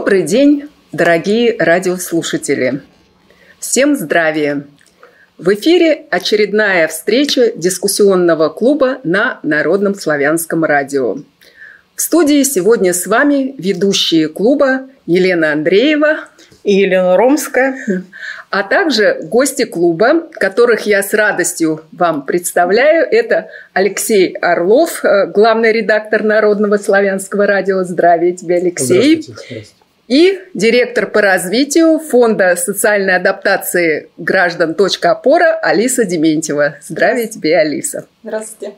Добрый день, дорогие радиослушатели! Всем здравия! В эфире очередная встреча дискуссионного клуба на Народном славянском радио. В студии сегодня с вами ведущие клуба Елена Андреева и Елена Ромская, а также гости клуба, которых я с радостью вам представляю. Это Алексей Орлов, главный редактор Народного славянского радио. Здравия тебе, Алексей. Здравствуйте. И директор по развитию Фонда социальной адаптации граждан «Точка опора» Алиса Дементьева. Здравия тебе, Алиса. Здравствуйте.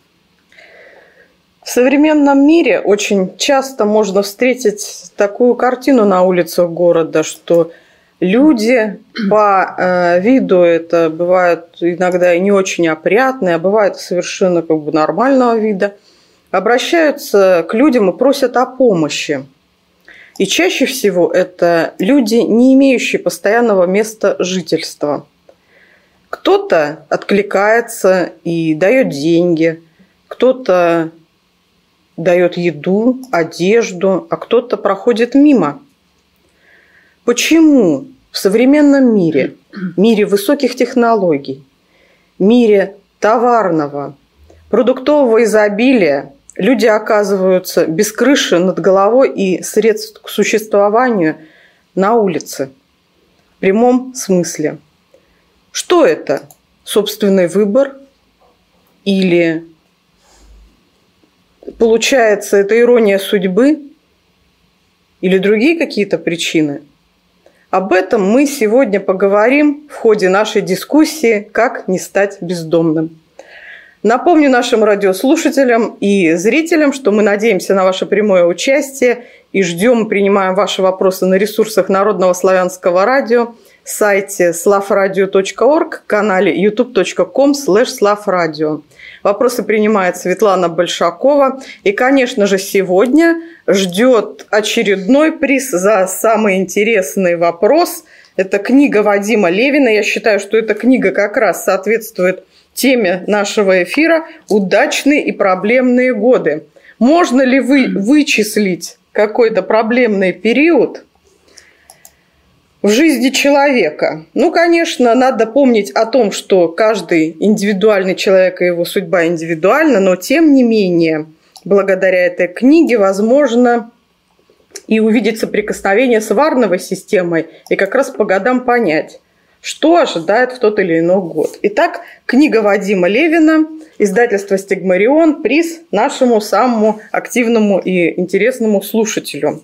В современном мире очень часто можно встретить такую картину на улицах города, что люди по виду это бывают иногда и не очень опрятные, а бывают совершенно нормального вида, обращаются к людям и просят о помощи. И чаще всего это люди, не имеющие постоянного места жительства. Кто-то откликается и дает деньги, кто-то дает еду, одежду, а кто-то проходит мимо. Почему в современном мире, мире высоких технологий, мире товарного, продуктового изобилия, люди оказываются без крыши над головой и средств к существованию на улице? В прямом смысле. Что это? Собственный выбор? Или, получается, это ирония судьбы? Или другие какие-то причины? Об этом мы сегодня поговорим в ходе нашей дискуссии «Как не стать бездомным». Напомню нашим радиослушателям и зрителям, что мы надеемся на ваше прямое участие и ждем, принимаем ваши вопросы на ресурсах Народного славянского радио, сайте slavradio.org, канале youtube.com/slavradio. Вопросы принимает Светлана Большакова. И, конечно же, сегодня ждет очередной приз за самый интересный вопрос. Это книга Вадима Левина. Я считаю, что эта книга как раз соответствует теме нашего эфира «Удачные и проблемные годы». Можно ли вычислить какой-то проблемный период в жизни человека? Ну, конечно, надо помнить о том, что каждый индивидуальный человек и его судьба индивидуальна, но тем не менее, благодаря этой книге возможно и увидеть соприкосновение с варновой системой и как раз по годам понять, что ожидает в тот или иной год. Итак, книга Вадима Левина, издательство «Стигмарион», приз нашему самому активному и интересному слушателю.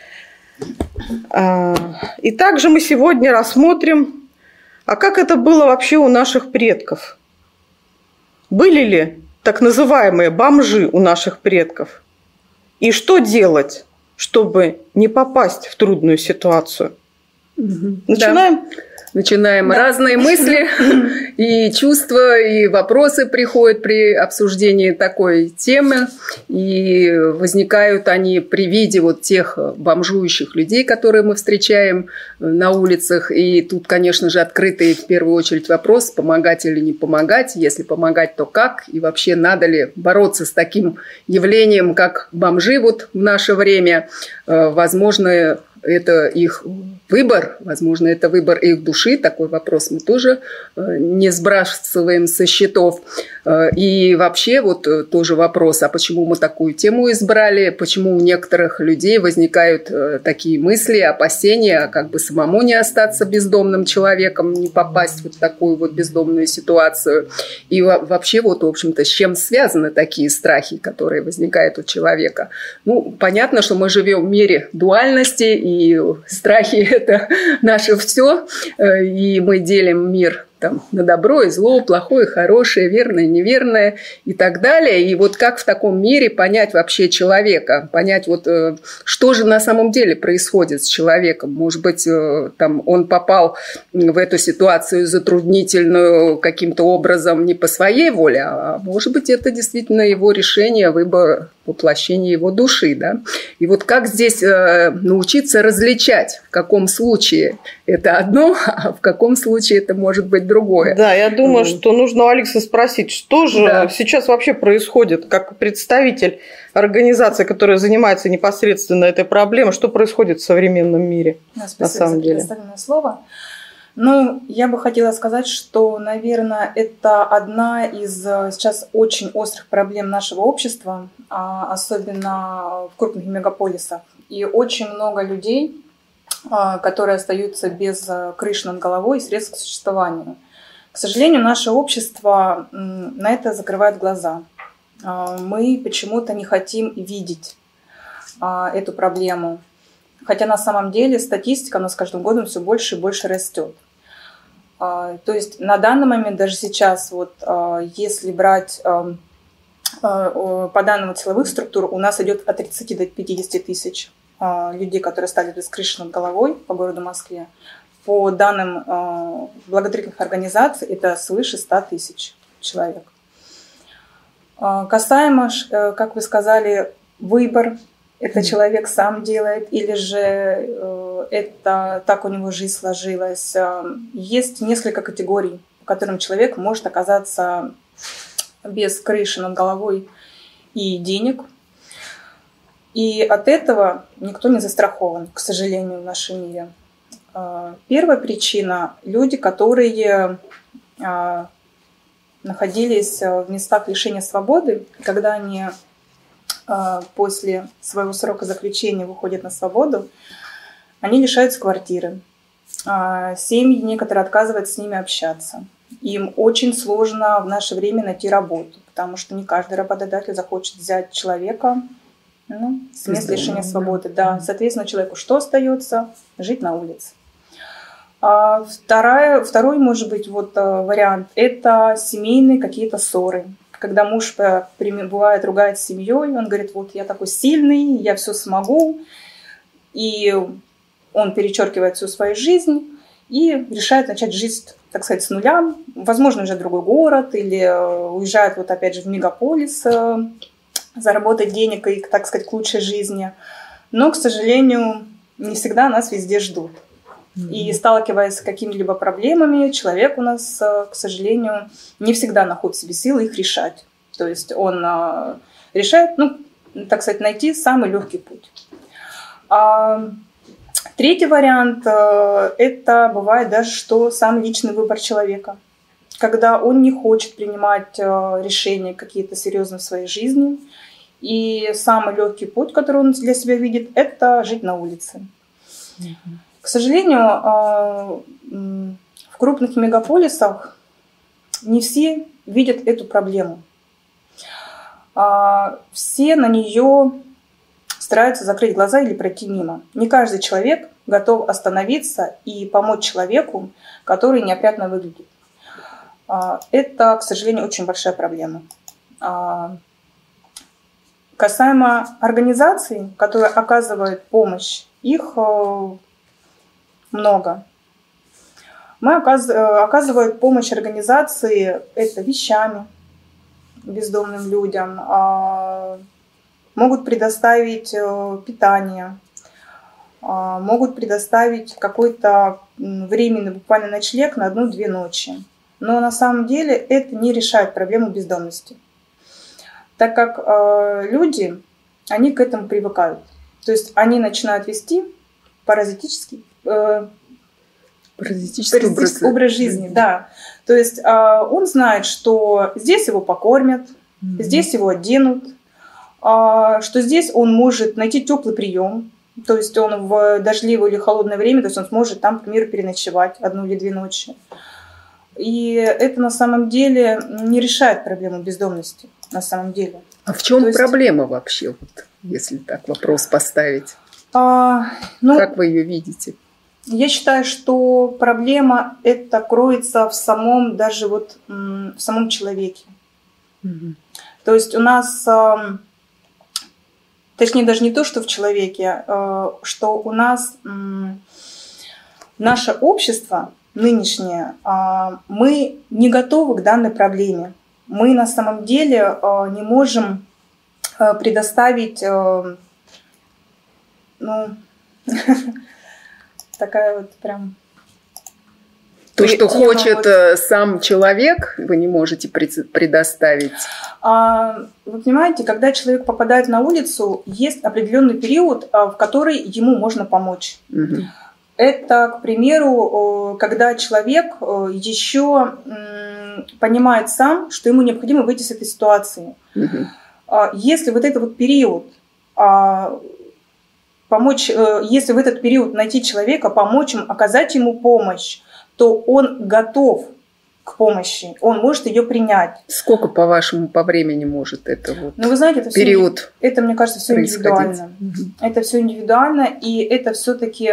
И также мы сегодня рассмотрим, а как это было вообще у наших предков? Были ли так называемые бомжи у наших предков? И что делать, чтобы не попасть в трудную ситуацию? Начинаем? Начинаем. Да. Разные мысли и чувства, и вопросы приходят при обсуждении такой темы. И возникают они при виде вот тех бомжующих людей, которые мы встречаем на улицах. И тут, конечно же, открытый в первую очередь вопрос, помогать или не помогать. Если помогать, то как? И вообще надо ли бороться с таким явлением, как бомжи вот в наше время? Возможно, это их выбор, возможно, это выбор их души. Такой вопрос мы тоже не сбрасываем со счетов. И вообще вот тоже вопрос, а почему мы такую тему избрали, почему у некоторых людей возникают такие мысли, опасения, как бы самому не остаться бездомным человеком, не попасть в вот такую вот бездомную ситуацию. И вообще вот, в общем-то, с чем связаны такие страхи, которые возникают у человека. Ну, понятно, что мы живем в мире дуальности, и страхи – это наше все, и мы делим мир там, на добро и зло, плохое, хорошее, верное, неверное и так далее. И вот как в таком мире понять вообще человека, понять, вот, что же на самом деле происходит с человеком. Может быть, там, он попал в эту ситуацию затруднительную каким-то образом не по своей воле, а может быть, это действительно его решение, выбор воплощение его души, да. И вот как здесь научиться различать, в каком случае это одно, а в каком случае это может быть другое. Да, я думаю, что нужно у Алекса спросить, что же сейчас вообще происходит, как представитель организации, которая занимается непосредственно этой проблемой, что происходит в современном мире, на самом деле. Спасибо за слово. Ну, я бы хотела сказать, что, наверное, это одна из сейчас очень острых проблем нашего общества, особенно в крупных мегаполисах. И очень много людей, которые остаются без крыши над головой и средств к существованию. К сожалению, наше общество на это закрывает глаза. Мы почему-то не хотим видеть эту проблему. Хотя на самом деле статистика у нас с каждым годом все больше и больше растет. То есть на данный момент, даже сейчас, вот, если брать по данным силовых структур, у нас идет от 30 до 50 тысяч людей, которые стали без крыши над головой по городу Москве. По данным благотворительных организаций, это свыше 100 тысяч человек. Касаемо, как вы сказали, выбор, это человек сам делает, или же это так у него жизнь сложилась. Есть несколько категорий, по которым человек может оказаться без крыши над головой и денег. И от этого никто не застрахован, к сожалению, в нашем мире. Первая причина – люди, которые находились в местах лишения свободы, когда они после своего срока заключения выходят на свободу, они лишаются квартиры. Семьи некоторые отказываются с ними общаться. Им очень сложно в наше время найти работу, потому что не каждый работодатель захочет взять человека с места лишения свободы. Да. Соответственно, человеку что остается? Жить на улице. Второй, может быть, вариант – это семейные какие-то ссоры. Когда муж, бывает, ругает с семьей, он говорит, вот я такой сильный, я все смогу. И он перечеркивает всю свою жизнь и решает начать жизнь, так сказать, с нуля. Возможно, уже в другой город или уезжает, опять же, в мегаполис заработать денег и, так сказать, к лучшей жизни. Но, к сожалению, не всегда нас везде ждут. И сталкиваясь с какими-либо проблемами, человек у нас, к сожалению, не всегда находит в себе силы их решать. То есть он решает, так сказать, найти самый легкий путь. Третий вариант – это бывает даже что сам личный выбор человека. Когда он не хочет принимать решения какие-то серьезные в своей жизни. И самый легкий путь, который он для себя видит, это жить на улице. К сожалению, в крупных мегаполисах не все видят эту проблему. Все на нее стараются закрыть глаза или пройти мимо. Не каждый человек готов остановиться и помочь человеку, который неопрятно выглядит. Это, к сожалению, очень большая проблема. Касаемо организаций, которые оказывают помощь, их много. Мы оказываем помощь организации это вещами бездомным людям, могут предоставить питание, могут предоставить какой-то временный буквально ночлег на 1-2 ночи. Но на самом деле это не решает проблему бездомности, так как люди, они к этому привыкают. То есть они начинают вести паразитический образ жизни, да. То есть он знает, что здесь его покормят, здесь его оденут, что здесь он может найти теплый прием, то есть он в дождливое или холодное время, то есть он сможет там, к примеру, переночевать 1 или 2 ночи. И это на самом деле не решает проблему бездомности, на самом деле. А в чем проблема вообще, если так вопрос поставить? Как вы ее видите? Я считаю, что проблема это кроется в самом, даже в самом человеке. То есть у нас, точнее даже не то, что в человеке, что у нас наше общество нынешнее, мы не готовы к данной проблеме. Мы на самом деле не можем предоставить, такая вот прям... То, что хочет сам человек, вы не можете предоставить. Вы понимаете, когда человек попадает на улицу, есть определенный период, в который ему можно помочь. Угу. Это, к примеру, когда человек еще понимает сам, что ему необходимо выйти с этой ситуации. Угу. Если вот этот вот период помочь, если в этот период найти человека, помочь ему, оказать ему помощь, то он готов к помощи, он может ее принять. Сколько, по-вашему, по времени может это вот вы знаете, это период? Это, мне кажется, все индивидуально. Угу. Это все индивидуально, и это все-таки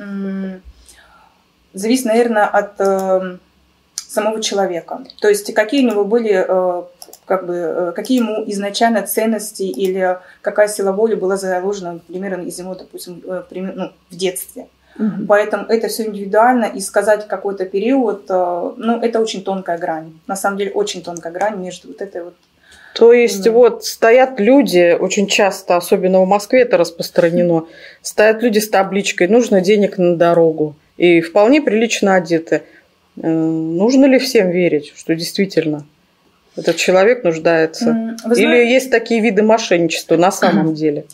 зависит, наверное, от самого человека. То есть какие у него были, какие ему изначально ценности или какая сила воли была заложена, например, из него, допустим, в детстве. Угу. Поэтому это все индивидуально, и сказать какой-то период, это очень тонкая грань. На самом деле очень тонкая грань между вот этой вот... То есть вот стоят люди, очень часто, особенно в Москве это распространено, стоят люди с табличкой «нужно денег на дорогу» и вполне прилично одеты. Нужно ли всем верить, что действительно этот человек нуждается? Или есть такие виды мошенничества на самом деле?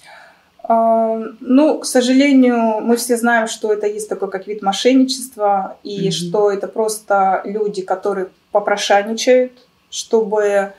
К сожалению, мы все знаем, что это есть такой как вид мошенничества, и что это просто люди, которые попрошайничают, чтобы,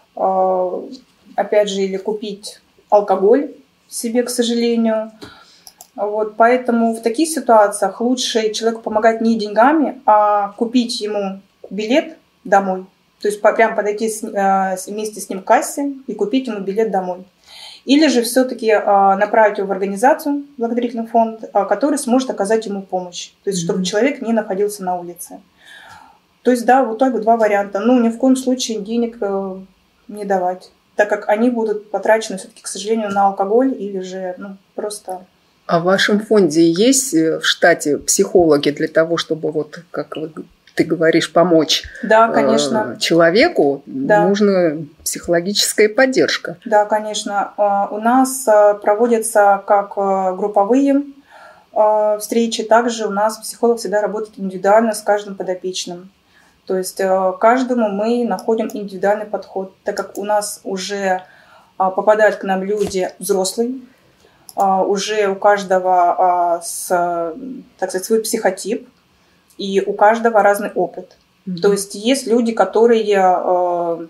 опять же, или купить алкоголь себе, к сожалению. Вот, поэтому в таких ситуациях лучше человеку помогать не деньгами, а купить ему билет домой. То есть прям подойти вместе с ним к кассе и купить ему билет домой. Или же все-таки направить его в организацию, благотворительный фонд, который сможет оказать ему помощь. То есть чтобы человек не находился на улице. То есть, да, вот так два варианта. Ни в коем случае денег не давать, так как они будут потрачены все-таки, к сожалению, на алкоголь или же просто... А в вашем фонде есть в штате психологи для того, чтобы, вот как ты говоришь, помочь человеку? Да. Нужна психологическая поддержка. Да, конечно. У нас проводятся как групповые встречи, также у нас психолог всегда работает индивидуально с каждым подопечным. То есть каждому мы находим индивидуальный подход, так как у нас уже попадают к нам люди взрослые, уже у каждого, так сказать, свой психотип, и у каждого разный опыт. Mm-hmm. То есть есть люди, которые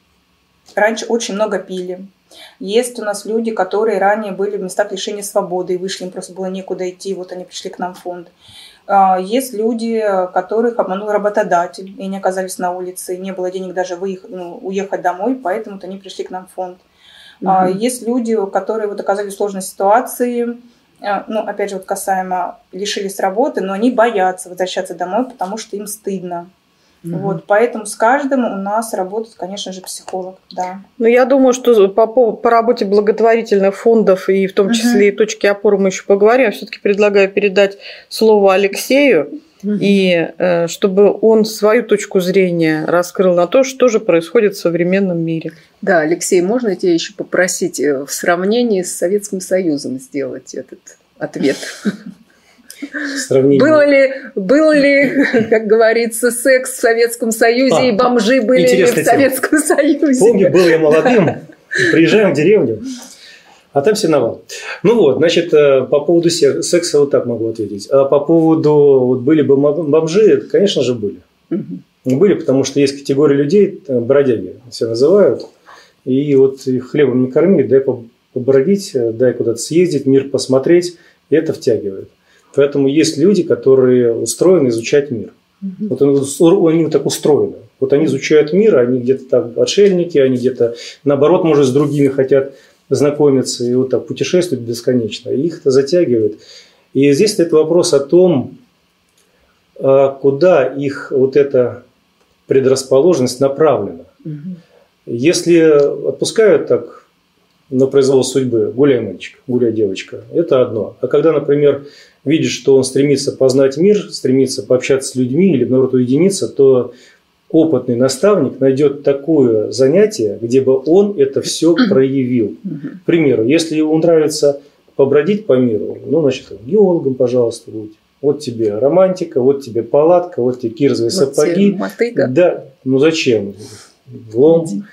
раньше очень много пили. Есть у нас люди, которые ранее были в местах лишения свободы и вышли, им просто было некуда идти, вот они пришли к нам в фонд. Есть люди, которых обманул работодатель, и они оказались на улице, и не было денег даже уехать домой, поэтому они пришли к нам в фонд. Mm-hmm. Есть люди, которые оказались в сложной ситуации, опять же, касаемо лишились работы, но они боятся возвращаться домой, потому что им стыдно. Mm-hmm. Поэтому с каждым у нас работает, конечно же, психолог. Да. Я думаю, что по работе благотворительных фондов и в том числе и точки опоры мы еще поговорим. Я все-таки предлагаю передать слово Алексею, и чтобы он свою точку зрения раскрыл на то, что же происходит в современном мире. Да, Алексей, можно тебя еще попросить в сравнении с Советским Союзом сделать этот ответ? Был ли, как говорится, секс в Советском Союзе, и бомжи были ли в Советском Союзе? Помню, был я молодым, приезжаем в деревню, а там все навал. По поводу секса вот так могу ответить. А по поводу, были бы бомжи, конечно же, были. Угу. Были, потому что есть категория людей, бродяги все называют, и их хлебом не корми, дай побродить, дай куда-то съездить, мир посмотреть, и это втягивает. Поэтому есть люди, которые устроены изучать мир. Угу. Они так устроены. Они изучают мир, они где-то так отшельники, они где-то, наоборот, может, с другими хотят знакомиться и так путешествуют бесконечно. И их это затягивает. И здесь стоит вопрос о том, куда их эта предрасположенность направлена. Угу. Если отпускают так на произвол судьбы, гуляй, мальчик, гуляй, девочка, это одно. А когда, например, видишь, что он стремится познать мир, стремится пообщаться с людьми или, наоборот, уединиться, то опытный наставник найдет такое занятие, где бы он это все проявил. К примеру, если ему нравится побродить по миру, ну, значит, геологом, пожалуйста, будь. Вот тебе романтика, вот тебе палатка, вот тебе кирзовые сапоги. Мотыга. Да, ну зачем? Лом.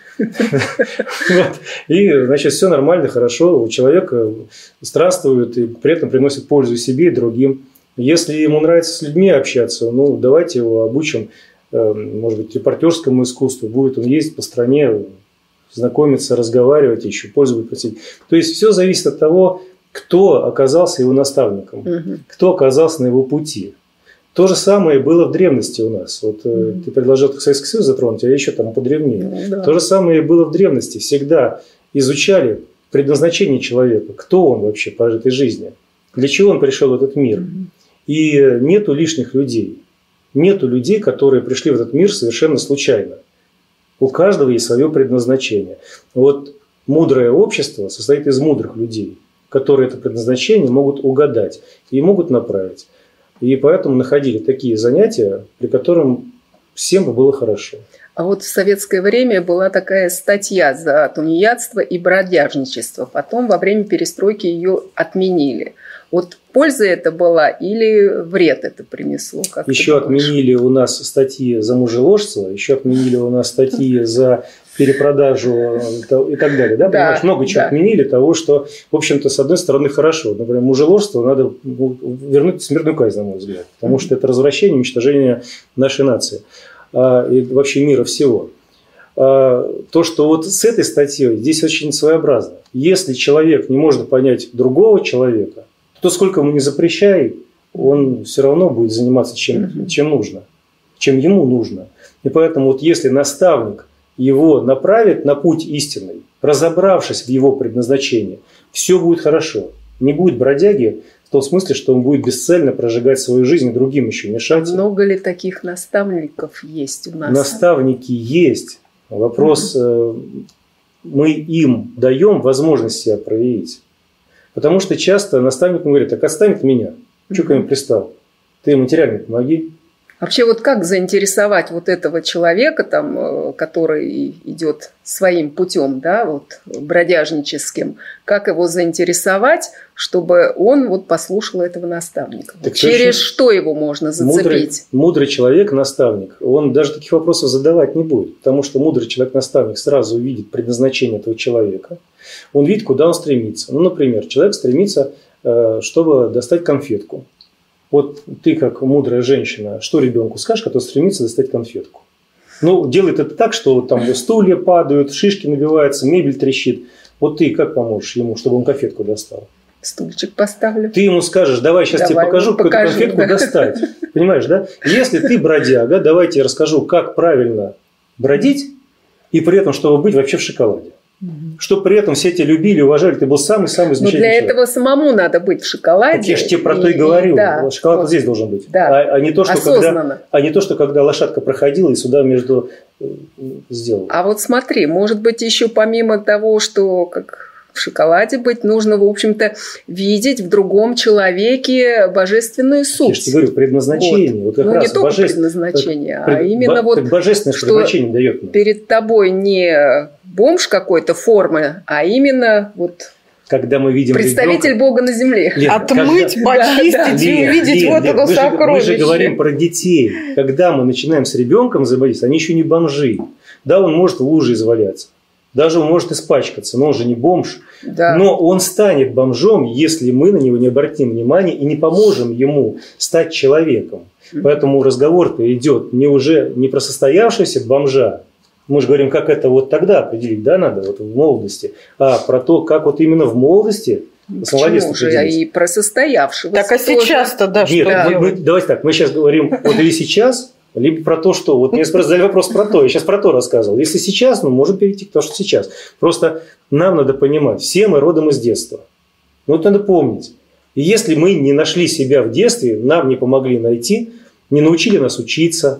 И, значит, все нормально, хорошо. У человека странствует и при этом приносит пользу себе и другим. Если ему нравится с людьми общаться, ну, давайте его обучим, может быть, репортерскому искусству. Будет он ездить по стране, знакомиться, разговаривать, еще пользу будет просить. То есть все зависит от того, кто оказался его наставником, кто оказался на его пути. То же самое было в древности у нас. Вот ты предложил Советский Союз затронуть, а я еще там подревнее. Да. То же самое было в древности. Всегда изучали предназначение человека, кто он вообще по этой жизни, для чего он пришел в этот мир. И нету лишних людей. Нету людей, которые пришли в этот мир совершенно случайно. У каждого есть свое предназначение. Вот мудрое общество состоит из мудрых людей, которые это предназначение могут угадать и могут направить. И поэтому находили такие занятия, при котором всем бы было хорошо. А вот в советское время была такая статья за тунеядство и бродяжничество. Потом во время перестройки ее отменили. Вот польза это была или вред это принесло? Как еще отменили у нас статьи за мужеложство, еще отменили у нас статьи за перепродажу и так далее. Да? Понимаешь, много чего отменили того, что, в общем-то, с одной стороны, хорошо. Например, мужеложство надо вернуть смертную казнь, на мой взгляд. Потому что это развращение, уничтожение нашей нации. И вообще мира всего. То, что вот с этой статьей здесь очень своеобразно. Если человек не может понять другого человека, то сколько ему не запрещай, он все равно будет заниматься чем нужно, чем ему нужно. И поэтому вот если наставник его направит на путь истинный, разобравшись в его предназначении, все будет хорошо. Не будет бродяги в том смысле, что он будет бесцельно прожигать свою жизнь и другим еще мешать. Много ли таких наставников есть у нас? Наставники есть. Вопрос, мы им даем возможность себя проявить. Потому что часто наставник говорит: так отстань от меня, что ко мне пристал? Ты материально помоги. Вообще вот как заинтересовать вот этого человека, там, который идет своим путем, да, вот, бродяжническим, как его заинтересовать, чтобы он вот послушал этого наставника? Вот через что его можно зацепить? Мудрый человек-наставник, он даже таких вопросов задавать не будет, потому что мудрый человек-наставник сразу увидит предназначение этого человека, он видит, куда он стремится. Ну, например, человек стремится, чтобы достать конфетку. Вот ты, как мудрая женщина, что ребенку скажешь, который стремится достать конфетку? Ну, делает это так, что там стулья падают, шишки набиваются, мебель трещит. Вот ты как поможешь ему, чтобы он конфетку достал? Стульчик поставлю. Ты ему скажешь: давай сейчас тебе покажу, как эту конфетку достать. Понимаешь, да? Если ты бродяга, давай я тебе расскажу, как правильно бродить, и при этом, чтобы быть вообще в шоколаде. Чтобы при этом все тебя любили, уважали, ты был самый-самый замечательный человек. Но для этого самому надо быть в шоколаде. Так я же тебе про то и говорю. Да, шоколад вот здесь должен быть. Да. А не то, что когда лошадка проходила и сюда между сделала. А вот смотри, может быть, еще помимо того, что как в шоколаде быть, нужно, в общем-то, видеть в другом человеке божественную суть. Я же тебе говорю, предназначение. Вот как раз не только предназначение, а именно вот божественное предназначение дает нам. Перед тобой не бомж какой-то формы, а именно вот когда мы видим представитель ребенка, Бога на земле. Отмыть, почистить и увидеть вот это сокровище. Мы же говорим про детей. Когда мы начинаем с ребенком взаимодействовать, они еще не бомжи. Да, он может в луже изваляться. Даже он может испачкаться, но он же не бомж. Да. Но он станет бомжом, если мы на него не обратим внимания и не поможем ему стать человеком. Поэтому разговор-то идет не про состоявшегося бомжа. Мы же говорим, как это вот тогда определить, да, надо, вот в молодости. А про то, как вот именно в молодости с молодецом определить. И про состоявшегося. Так, а сейчас-то, да, что делать? Давайте так, мы сейчас говорим, вот или сейчас, либо про то, что... Вот мне задали вопрос про то, я сейчас про то рассказывал. Если сейчас, можем перейти к тому, что сейчас. Просто нам надо понимать, все мы родом из детства. Вот надо помнить. И если мы не нашли себя в детстве, нам не помогли найти, не научили нас учиться,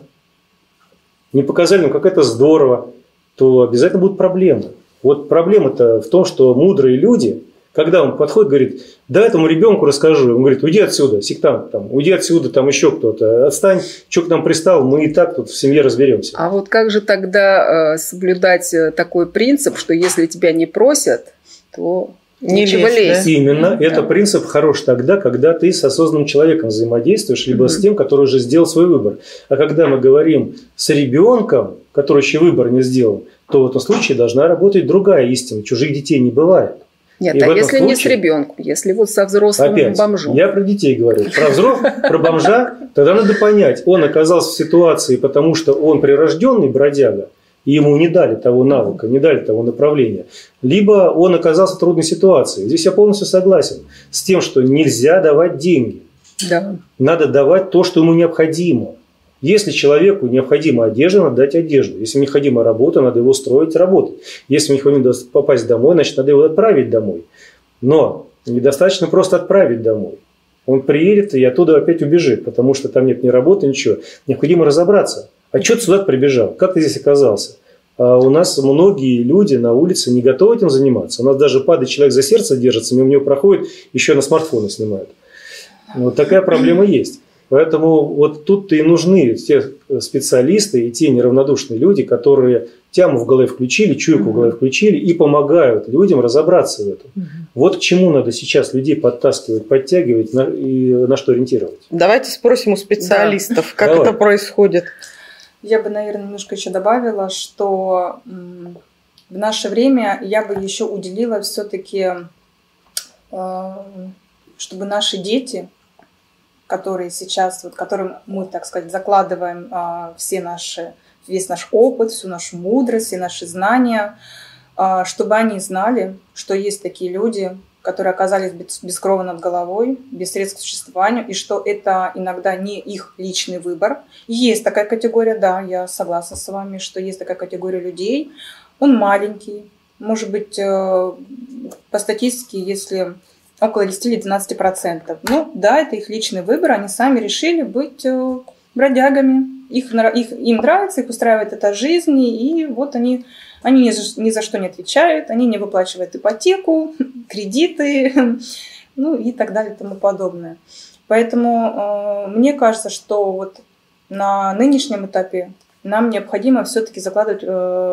не показали нам, как это здорово, то обязательно будут проблемы. Вот проблема-то в том, что мудрые люди, Когда он подходит, говорит, да этому ребенку расскажу. Он говорит, уйди отсюда, сектант, там, уйди отсюда, там еще кто-то. Отстань, что к нам пристал, мы и так тут в семье разберемся. А вот как же тогда соблюдать такой принцип, что если тебя не просят, то нечего лезть? Да? Именно. Это принцип хорош тогда, когда ты с осознанным человеком взаимодействуешь, либо с тем, который уже сделал свой выбор. А когда мы говорим с ребенком, который еще выбор не сделал, то в этом случае должна работать другая истина. Чужих детей не бывает. Нет, И а в этом если не с случае- ребенком, если вот со взрослым Опять, бомжом? я про детей говорю. Про бомжа, тогда надо понять, он оказался в ситуации, потому что он прирожденный бродяга, и ему не дали того навыка, не дали того направления. Либо он оказался в трудной ситуации. Здесь я полностью согласен с тем, что нельзя давать деньги. Да. Надо давать то, что ему необходимо. Если человеку необходима одежда, надо дать одежду. Если ему необходима работа, надо его устроить работать. Если ему необходимо попасть домой, значит, надо его отправить домой. Но недостаточно просто отправить домой. Он приедет и оттуда опять убежит, потому что там нет ни работы, ничего. Необходимо разобраться. А что ты сюда прибежал? Как ты здесь оказался? А у нас многие люди на улице не готовы этим заниматься. У нас даже падает человек за сердце держится, мимо него проходит, еще на смартфоны снимают. Вот такая проблема есть. Поэтому вот тут-то и нужны те специалисты и те неравнодушные люди, которые тяму в голове включили, чуйку в голове включили и помогают людям разобраться в этом. Вот к чему надо сейчас людей подтаскивать, подтягивать и на что ориентировать. Давайте спросим у специалистов, как Давай. это происходит. Я бы, наверное, немножко еще добавила, что в наше время я бы еще уделила все-таки, чтобы наши дети, которые сейчас, вот, которым мы, так сказать, закладываем весь наш опыт, всю нашу мудрость, все наши знания, чтобы они знали, что есть такие люди, которые оказались без крова над головой, без средств к существованию, и что это иногда не их личный выбор. Есть такая категория, да, я согласна с вами, что есть такая категория людей. Он маленький, может быть, по статистике, если около 10 или 12%. Ну, да, это их личный выбор, они сами решили быть бродягами. Им нравится, их устраивает эта жизнь, и вот они ни за что не отвечают, они не выплачивают ипотеку, кредиты, ну и так далее и тому подобное. Поэтому мне кажется, что вот на нынешнем этапе нам необходимо все-таки закладывать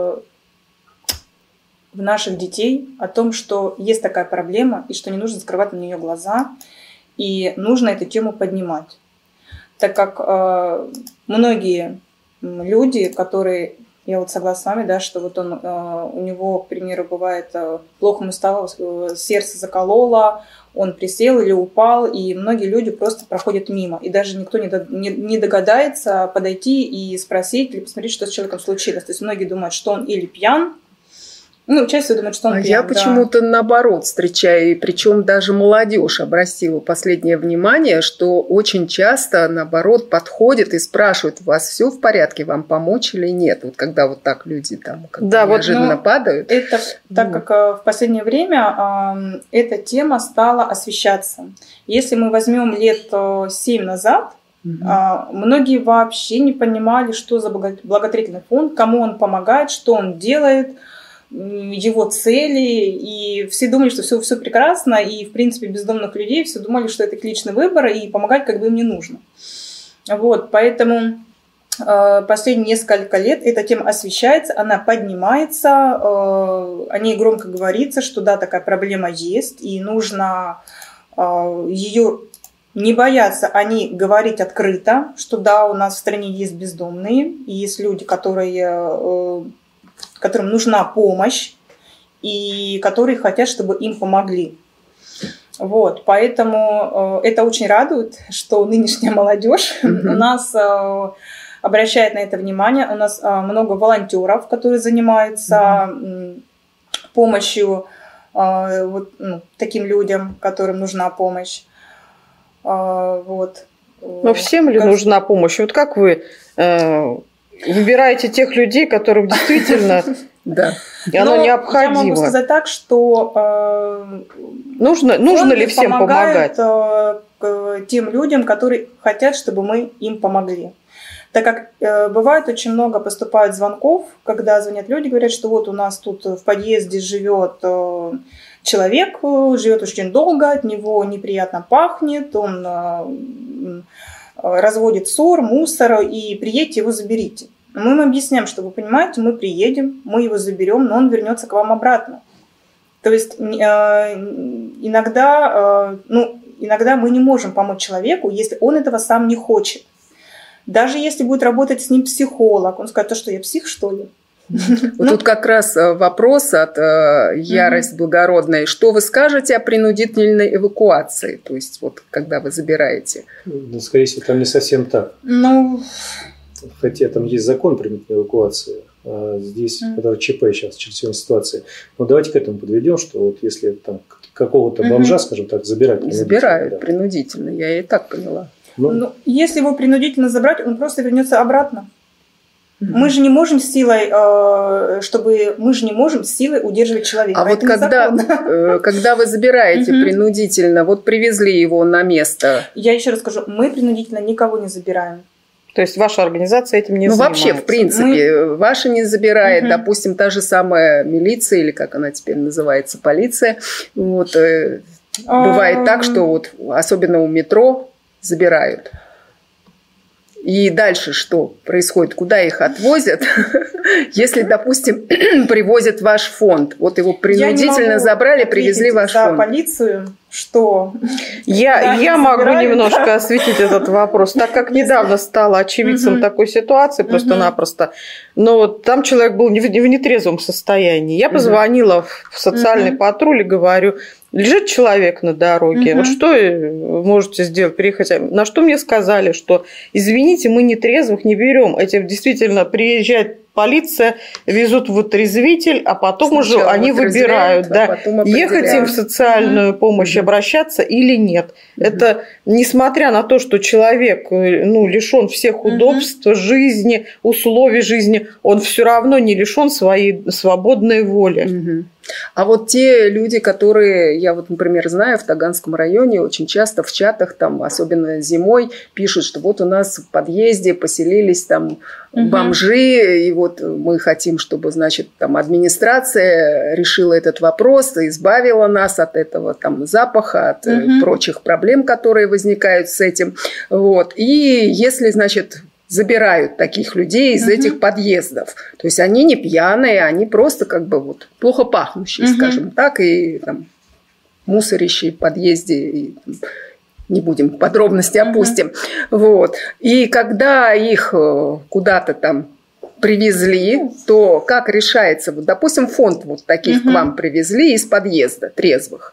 в наших детей о том, что есть такая проблема, и что не нужно закрывать на нее глаза, и нужно эту тему поднимать. Так как многие люди, которые, я вот согласна с вами, да, что вот у него, к примеру, бывает, плохо ему стало, сердце закололо, он присел или упал, и многие люди просто проходят мимо, и даже никто не догадается подойти и спросить или посмотреть, что с человеком случилось. То есть многие думают, что он или пьян, ну, часть думает, что он пьян. Я почему-то наоборот встречаю, и причем даже молодежь обратила последнее внимание, что очень часто, наоборот, подходят и спрашивают, у вас все в порядке, вам помочь или нет? Вот когда вот так люди там неожиданно падают. Это так как в последнее время эта тема стала освещаться. Если мы возьмем лет 7 назад, многие вообще не понимали, что за благотворительный фонд, кому он помогает, что он делает, его цели, и все думали, что все прекрасно, и, в принципе, бездомных людей все думали, что это их личный выбор, и помогать как бы им не нужно. Вот, поэтому последние несколько лет эта тема освещается, она поднимается, о ней громко говорится, что да, такая проблема есть, и нужно ее не бояться о ней говорить открыто, что да, у нас в стране есть бездомные, и есть люди, которым нужна помощь и которые хотят, чтобы им помогли. Вот, поэтому это очень радует, что нынешняя молодежь у нас обращает на это внимание. У нас много волонтеров, которые занимаются помощью таким людям, которым нужна помощь. Вот. Но всем ли нужна помощь? Вот как вы выбираете тех людей, которым действительно оно необходимо? Я могу сказать так, что нужно ли всем помогать? Тем людям, которые хотят, чтобы мы им помогли. Так как бывает очень много поступает звонков, когда звонят люди, говорят, что вот у нас тут в подъезде живет человек, живет очень долго, от него неприятно пахнет, он разводит ссор, мусор, и приедьте его заберите. Мы им объясняем, что вы понимаете, мы приедем, мы его заберем, но он вернется к вам обратно. То есть иногда мы не можем помочь человеку, если он этого сам не хочет. Даже если будет работать с ним психолог, он скажет, что я псих, что ли? Тут как раз вопрос от Ярость Благородной. Что вы скажете о принудительной эвакуации? То есть, вот когда вы забираете? Ну, скорее всего, там не совсем так. Хотя там есть закон принудительной эвакуации. А здесь, когда ЧП сейчас, чрезвычайной ситуации. Но давайте к этому подведем, что вот если там какого-то бомжа, скажем так, забирать принудительно. Забирают принудительно, я и так поняла. Если его принудительно забрать, он просто вернется обратно. Мы же не можем силой удерживать человека. А вот когда вы забираете принудительно, вот привезли его на место. Я еще раз скажу, мы принудительно никого не забираем. То есть ваша организация этим не занимается? Вообще, в принципе, ваша не забирает, допустим, та же самая милиция, или как она теперь называется, полиция. Вот, бывает так, что вот, особенно у метро забирают. И дальше что происходит? Куда их отвозят? Если, допустим, привозят ваш фонд. Вот его принудительно забрали, привезли в ваш фонд. Полицию, что... Я могу немножко осветить этот вопрос, так как недавно стала очевидцем такой ситуации, просто-напросто. Но вот там человек был в нетрезвом состоянии. Я позвонила в социальный патруль и говорю... Лежит человек на дороге, вот что можете сделать, переехать? На что мне сказали, что, извините, мы нетрезвых не берем. Этим действительно приезжает полиция, везут в отрезвитель, а потом уже они выбирают, ехать им в социальную помощь обращаться или нет. Это несмотря на то, что человек лишен всех удобств жизни, условий жизни, он все равно не лишен своей свободной воли. А вот те люди, которые, я вот, например, знаю, в Таганском районе очень часто в чатах, там, особенно зимой, пишут, что вот у нас в подъезде поселились там бомжи, и вот мы хотим, чтобы, значит, там администрация решила этот вопрос, избавила нас от этого там запаха, от прочих проблем, которые возникают с этим. Вот. И если, значит, забирают таких людей из этих подъездов. То есть они не пьяные, они просто как бы вот плохо пахнущие, скажем так, и там мусорящие в подъезде, и, не будем подробности опустим. Вот. И когда их куда-то там привезли, то как решается? Вот, допустим, фонд вот таких к вам привезли из подъезда, трезвых.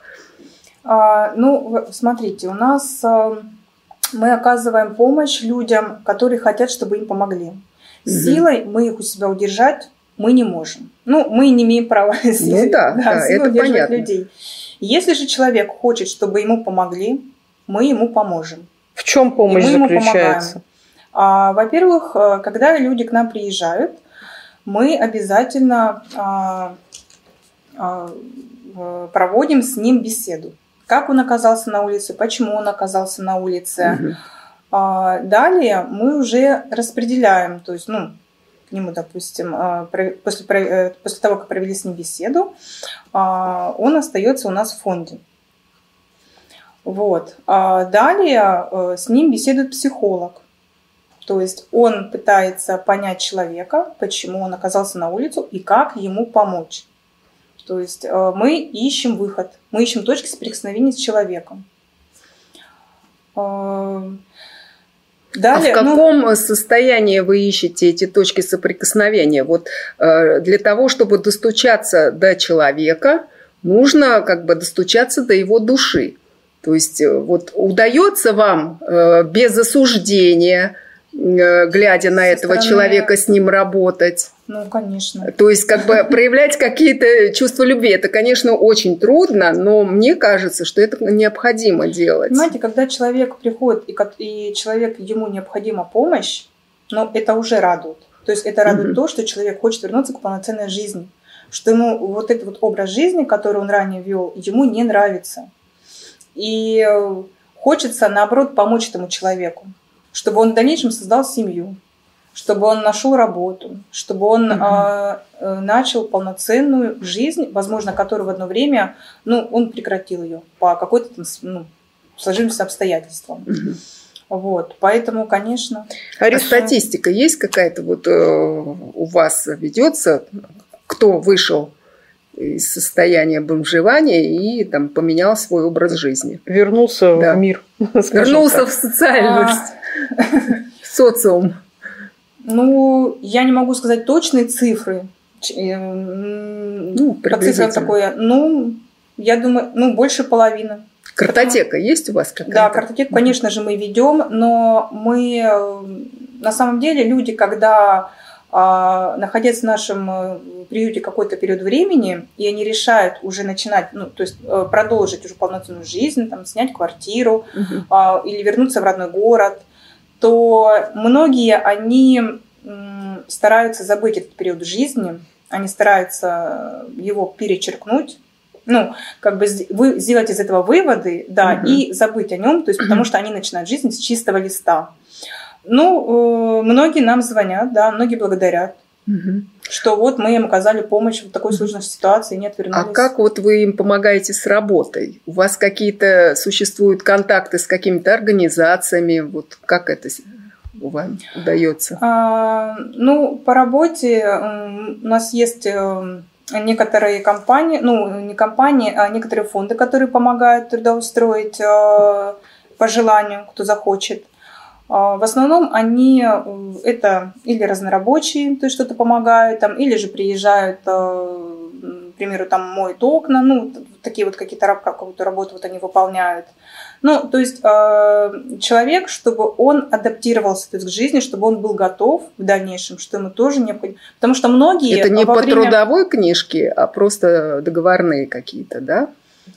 Смотрите, у нас... Мы оказываем помощь людям, которые хотят, чтобы им помогли. Силой мы их у себя удержать мы не можем. Мы не имеем права силой это удерживать понятно. людей. Если же человек хочет, чтобы ему помогли, мы ему поможем. В чем помощь заключается? Во-первых, когда люди к нам приезжают, мы обязательно проводим с ним беседу. Как он оказался на улице, почему он оказался на улице. Далее мы уже распределяем, то есть, к нему, допустим, после того, как провели с ним беседу, он остается у нас в фонде. Вот. Далее с ним беседует психолог. То есть он пытается понять человека, почему он оказался на улицу и как ему помочь. То есть мы ищем выход, мы ищем точки соприкосновения с человеком. Далее, в каком состоянии вы ищете эти точки соприкосновения? Вот для того, чтобы достучаться до человека, нужно как бы достучаться до его души. То есть вот удается вам без осуждения, глядя на этого человека, с ним работать? Конечно. То есть, как бы проявлять какие-то чувства любви. Это, конечно, очень трудно, но мне кажется, что это необходимо делать. Понимаете, когда человек приходит, и человек, ему необходима помощь, это уже радует. То есть, это радует то, что человек хочет вернуться к полноценной жизни. Что ему вот этот вот образ жизни, который он ранее вел, ему не нравится. И хочется, наоборот, помочь этому человеку, чтобы он в дальнейшем создал семью, чтобы он нашел работу, чтобы он начал полноценную жизнь, возможно, которую в одно время, он прекратил ее по какой-то сложившимся обстоятельствам. Вот, поэтому, конечно. А статистика есть какая-то у вас ведется, кто вышел из состояния бомжевания и поменял свой образ жизни? Вернулся в мир. Вернулся в социальность, в социум. Я не могу сказать точные цифры. По цифрам такое, я думаю, больше половины. Картотека есть у вас какая-то? Да, картотеку, конечно же, мы ведем, но мы, на самом деле, люди, когда находясь в нашем приюте какой-то период времени, и они решают уже начинать, то есть продолжить уже полноценную жизнь, снять квартиру или вернуться в родной город, то многие, они стараются забыть этот период жизни, они стараются его перечеркнуть, сделать из этого выводы, и забыть о нем, то есть потому что они начинают жизнь с чистого листа. Многие нам звонят, многие благодарят, что мы им оказали помощь в такой сложной ситуации, не отвернулись. А как вы им помогаете с работой? У вас какие-то существуют контакты с какими-то организациями? Как это вам удается? По работе у нас есть некоторые компании, не компании, а некоторые фонды, которые помогают трудоустроить по желанию, кто захочет. В основном они это или разнорабочие, то есть что-то помогают, или же приезжают, к примеру, моют окна, такие какую-то работу они выполняют. То есть человек, чтобы он адаптировался к жизни, чтобы он был готов в дальнейшем, что ему тоже необходимо. Потому что многие... Это не по трудовой книжке, а просто договорные какие-то, да?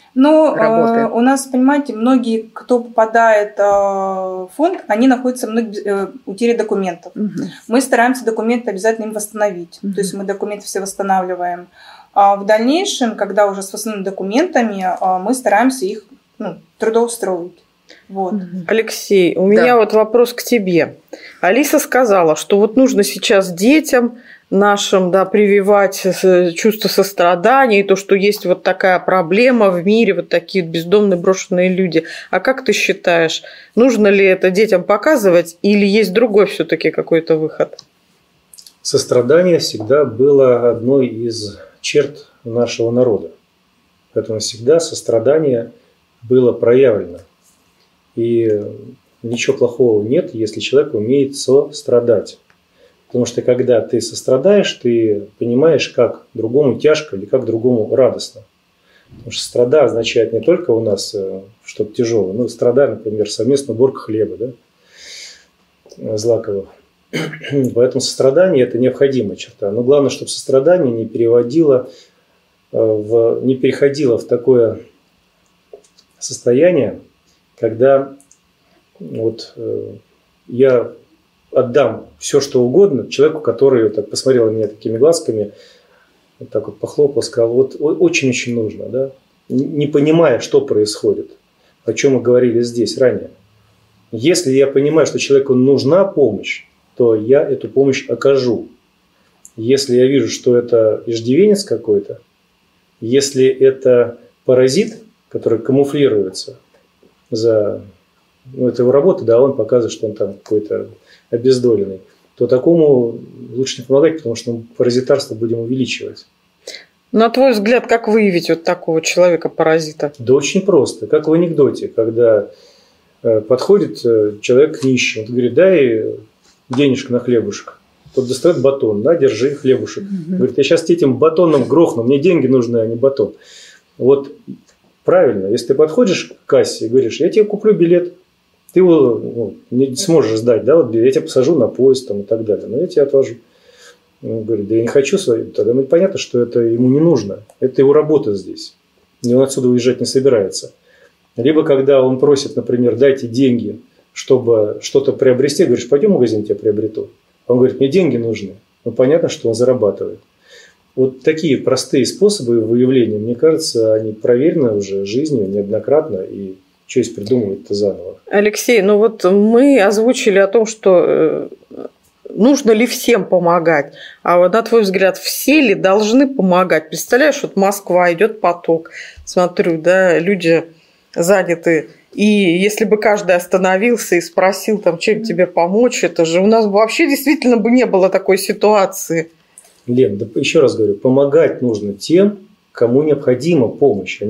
У нас, понимаете, многие, кто попадает в фонд, они находятся в утере документов. Мы стараемся документы обязательно им восстановить. То есть мы документы все восстанавливаем. А в дальнейшем, когда уже с восстановленными документами, мы стараемся их трудоустроить. Вот. Алексей, у меня вопрос к тебе. Алиса сказала, что нужно сейчас детям нашим прививать чувство сострадания, и то, что есть такая проблема в мире, такие бездомные брошенные люди. А как ты считаешь, нужно ли это детям показывать, или есть другой все-таки какой-то выход? Сострадание всегда было одной из черт нашего народа. Поэтому всегда сострадание было проявлено. И ничего плохого нет, если человек умеет сострадать. Потому что когда ты сострадаешь, ты понимаешь, как другому тяжко или как другому радостно. Потому что страда означает не только у нас что-то тяжелое, страда, например, совместная уборка хлеба, злаковых. Поэтому сострадание – это необходимая черта. Но главное, чтобы сострадание не переходило в такое состояние, когда я отдам все, что угодно человеку, который посмотрел на меня такими глазками, похлопал, сказал, очень-очень нужно, не понимая, что происходит, о чем мы говорили здесь ранее. Если я понимаю, что человеку нужна помощь, то я эту помощь окажу. Если я вижу, что это иждивенец какой-то, если это паразит, который камуфлируется за... это его работа, он показывает, что он какой-то обездоленный, то такому лучше не помогать, потому что мы паразитарство будем увеличивать. На твой взгляд, как выявить такого человека-паразита? Да очень просто. Как в анекдоте, когда подходит человек к нищему, он говорит, дай денежку на хлебушек. Тот достает батон, держи хлебушек. Говорит, я сейчас этим батоном грохну, мне деньги нужны, а не батон. Правильно, если ты подходишь к кассе и говоришь, я тебе куплю билет, ты его не сможешь сдать, я тебя посажу на поезд и так далее, но я тебя отвожу. Он говорит, да я не хочу, тогда понятно, что это ему не нужно, это его работа здесь, и он отсюда уезжать не собирается. Либо когда он просит, например, дайте деньги, чтобы что-то приобрести, говоришь, пойдем в магазин, я приобрету. Он говорит, мне деньги нужны, понятно, что он зарабатывает. Такие простые способы выявления, мне кажется, они проверены уже жизнью неоднократно, и что есть придумывать-то заново. Алексей, мы озвучили о том, что нужно ли всем помогать. А вот, на твой взгляд, все ли должны помогать? Представляешь, вот Москва, идет поток. Смотрю, да, люди заняты. И если бы каждый остановился и спросил, там, чем тебе помочь, это же у нас вообще действительно бы не было такой ситуации. Лен, да еще раз говорю, помогать нужно тем, кому необходима помощь, а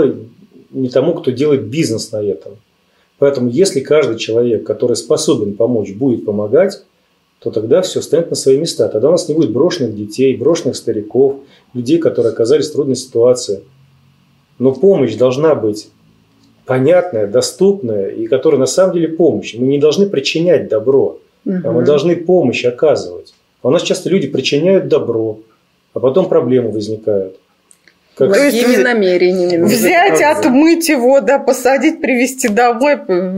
не тому, кто делает бизнес на этом. Поэтому если каждый человек, который способен помочь, будет помогать, то тогда все станет на свои места. Тогда у нас не будет брошенных детей, брошенных стариков, людей, которые оказались в трудной ситуации. Но помощь должна быть понятная, доступная и которая на самом деле помощь. Мы не должны причинять добро, а мы должны помощь оказывать. А у нас часто люди причиняют добро, а потом проблемы возникают. Какими намерениями? Взять, отмыть его, да, посадить, привезти домой,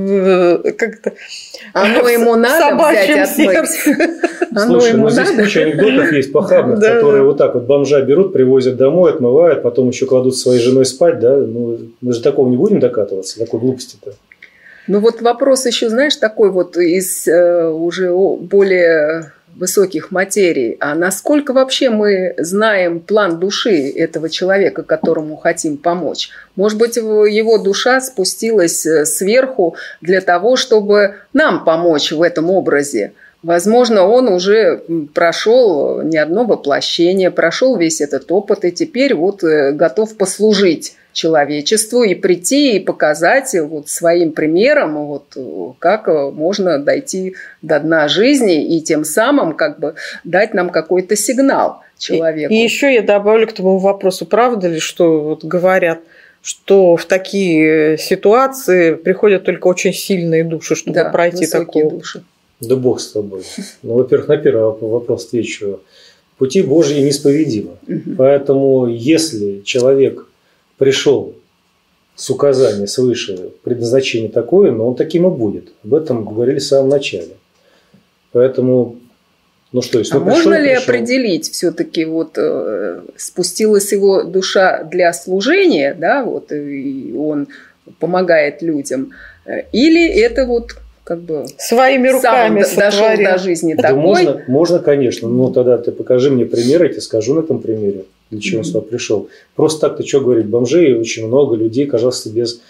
как-то. Оно ему надо взять, отмыть. Слушай, ну здесь куча анекдотов есть похабных, которые вот так вот бомжа берут, привозят домой, отмывают, потом еще кладут своей женой спать, да? Ну, мы же такого не будем докатываться, такой глупости-то. Ну вот вопрос еще, знаешь, такой вот из уже более высоких материй. А насколько вообще мы знаем план души этого человека, которому хотим помочь? Может быть, его душа спустилась сверху для того, чтобы нам помочь в этом образе. Возможно, он уже прошел не одно воплощение, прошел весь этот опыт и теперь вот готов послужить человечеству и прийти и показать вот своим примером, вот, как можно дойти до дна жизни и тем самым как бы дать нам какой-то сигнал человеку. И еще я добавлю к тому вопросу, правда ли, что вот говорят, что в такие ситуации приходят только очень сильные души, чтобы пройти такие души. Да бог с тобой. Ну, во-первых, на первый вопрос отвечу. Пути Божьи неисповедимы. Поэтому, если человек пришел с указания свыше предназначение такое, но он таким и будет. Об этом говорили в самом начале. Поэтому, ну что, если можно ли определить все-таки, вот спустилась его душа для служения, да, вот, и он помогает людям, или это вот как бы своими руками дошел до жизни такой? Да можно, конечно. Ну, тогда ты покажи мне пример, я тебе скажу на этом примере, для чего он сюда пришел. Просто так-то что говорить, бомжей очень много, людей, кажется,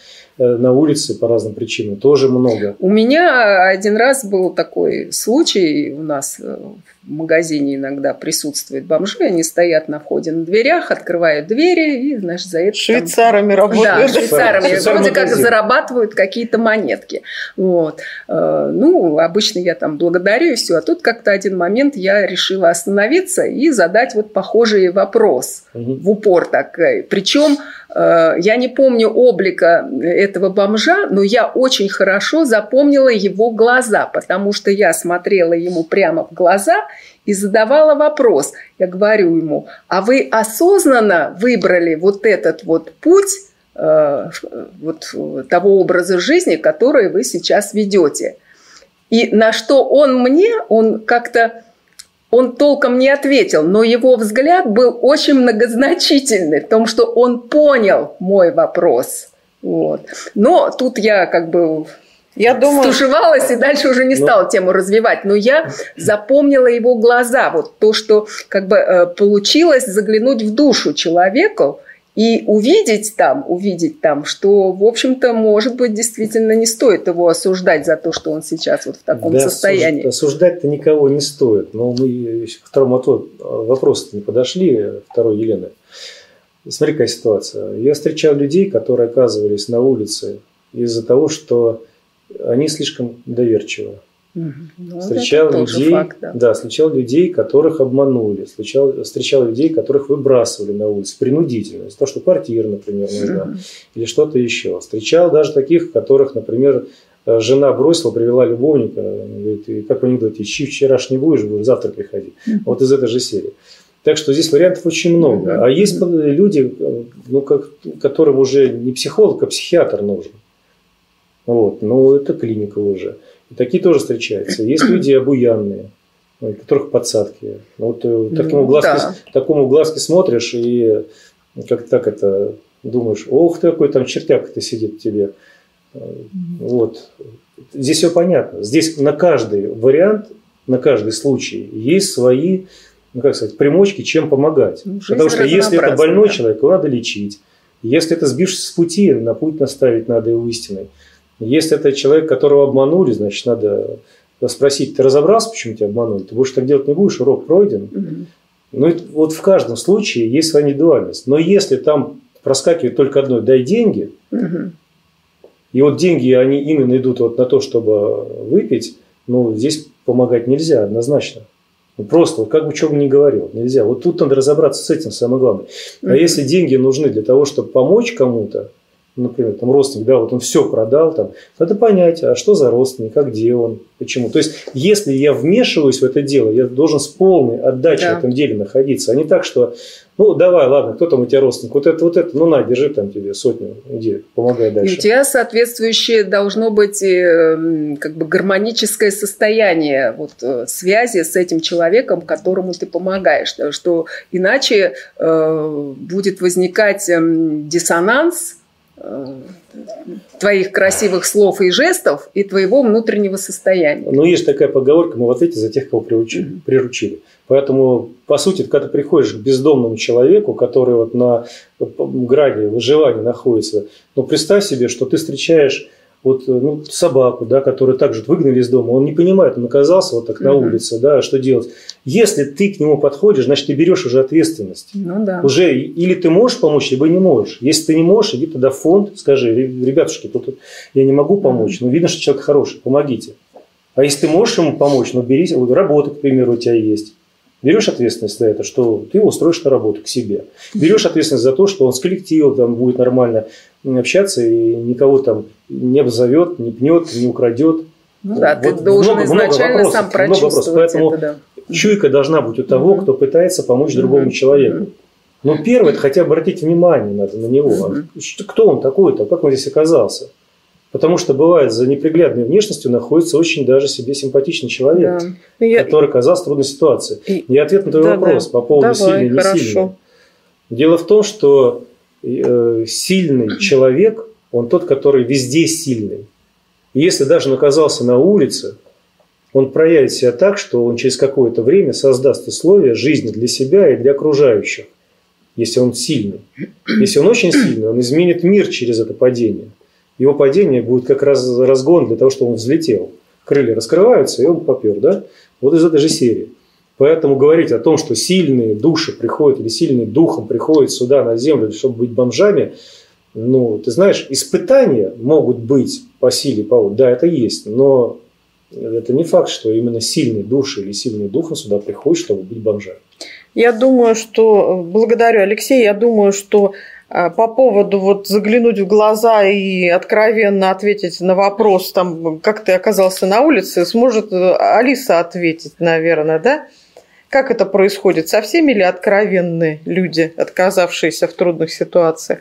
на улице по разным причинам тоже много. У меня один раз был такой случай, у нас в магазине иногда присутствуют бомжи, они стоят на входе на дверях, открывают двери и, знаешь, за это... Швейцарами работают. Да, швейцарами. Вроде как зарабатывают какие-то монетки. Вот. Ну, обычно я там благодарю и все. А тут как-то один момент я решила остановиться и задать вот похожий вопрос в упор так. Причем я не помню облика этого бомжа, но я очень хорошо запомнила его глаза, потому что я смотрела ему прямо в глаза и задавала вопрос. Я говорю ему, а вы осознанно выбрали вот этот вот путь вот того образа жизни, который вы сейчас ведете? И на что он толком не ответил, но его взгляд был очень многозначительный в том, что он понял мой вопрос. Вот. Но тут я как бы стушевалась и дальше уже не стала тему развивать. Но я запомнила его глаза. Вот то, что как бы получилось заглянуть в душу человеку и увидеть там, что, в общем-то, может быть, действительно не стоит его осуждать за то, что он сейчас вот в таком состоянии. Осуждать-то никого не стоит. Но мы к второму вопросу не подошли, второй Елены. Смотри, какая ситуация. Я встречал людей, которые оказывались на улице из-за того, что они слишком доверчивы. Встречал людей, которых обманули, встречал людей, которых выбрасывали на улицу принудительно, из-за того, что квартира, например, нужна, или что-то еще. Встречал даже таких, которых, например, жена бросила, привела любовника, говорит, как в анекдоте, ищи вчерашний будешь завтра приходи. Вот из этой же серии. Так что здесь вариантов очень много. А есть люди, которым уже не психолог, а психиатр нужен. Вот. Но это клиника уже. И такие тоже встречаются. Есть люди обуянные, у которых подсадки. Вот такому глазки смотришь и как так это думаешь, ох ты, какой там чертяк-то сидит в тебе. Вот. Здесь все понятно. Здесь на каждый вариант на каждый случай. Есть свои, примочки, чем помогать. Потому что если это больной человек, его надо лечить. Если это сбившийся с пути, на путь наставить надо его истиной. Если это человек, которого обманули, значит, надо спросить, ты разобрался, почему тебя обманули? Ты больше так делать не будешь, урок пройден. Ну, вот в каждом случае есть своя индивидуальность. Но если там проскакивает только одно, дай деньги, и вот деньги, они именно идут вот на то, чтобы выпить, ну, здесь помогать нельзя однозначно. Просто, вот как бы что бы ни говорил, нельзя. Вот тут надо разобраться с этим, самое главное. А если деньги нужны для того, чтобы помочь кому-то, например, там родственник, да, вот он все продал, там, надо понять, а что за родственник, а где он, почему. То есть, если я вмешиваюсь в это дело, я должен с полной отдачей в этом деле находиться, а не так, что, ну, давай, ладно, кто там у тебя родственник, вот это, ну, на, держи там тебе сотню, иди, помогай дальше. И у тебя соответствующее должно быть как бы гармоническое состояние вот, связи с этим человеком, которому ты помогаешь, что иначе будет возникать диссонанс твоих красивых слов и жестов и твоего внутреннего состояния. Но есть такая поговорка, мы в ответе за тех, кого приручили. Поэтому, по сути, когда ты приходишь к бездомному человеку, который вот на грани выживания находится, ну, представь себе, что ты встречаешь вот, ну, собаку, да, которую также выгнали из дома, он не понимает, он оказался вот так на улице, да, что делать. Если ты к нему подходишь, значит, ты берешь уже ответственность. Ну, да. Уже или ты можешь помочь, либо не можешь. Если ты не можешь, иди тогда в фонд, скажи, ребятушки, тут я не могу помочь, но видно, что человек хороший, помогите. А если ты можешь ему помочь, ну, бери, вот работа, к примеру, у тебя есть. Берешь ответственность за это, что ты его устроишь на работу к себе. Берешь ответственность за то, что он с коллективом там будет нормально общаться и никого там не обзовет, не пнет, не украдет. Ну да, вот ты должен изначально сам прочувствовать. Поэтому чуйка должна быть у того, кто пытается помочь другому человеку. Но первое, это хотя бы обратить внимание надо на него. Кто он такой-то, как он здесь оказался? Потому что бывает, за неприглядной внешностью находится очень даже себе симпатичный человек, который оказался в трудной ситуации. И ответ на твой вопрос по поводу сильный и не сильный. Дело в том, что сильный человек, он тот, который везде сильный. И если даже он оказался на улице, он проявит себя так, что он через какое-то время создаст условия жизни для себя и для окружающих, если он сильный. Если он очень сильный, он изменит мир через это падение. Его падение будет как раз разгон для того, чтобы он взлетел. Крылья раскрываются, и он попер, да? Вот из этой же серии. Поэтому говорить о том, что сильные души приходят или сильные духом приходят сюда на землю, чтобы быть бомжами, ну, ты знаешь, испытания могут быть по силе, да, это есть, но это не факт, что именно сильные души или сильные духом сюда приходят, чтобы быть бомжами. Я думаю, что, благодарю, Алексей, я думаю, что по поводу вот заглянуть в глаза и откровенно ответить на вопрос, там, как ты оказался на улице, сможет Алиса ответить, наверное, да? Как это происходит? Со всеми ли откровенны люди, оказавшиеся в трудных ситуациях?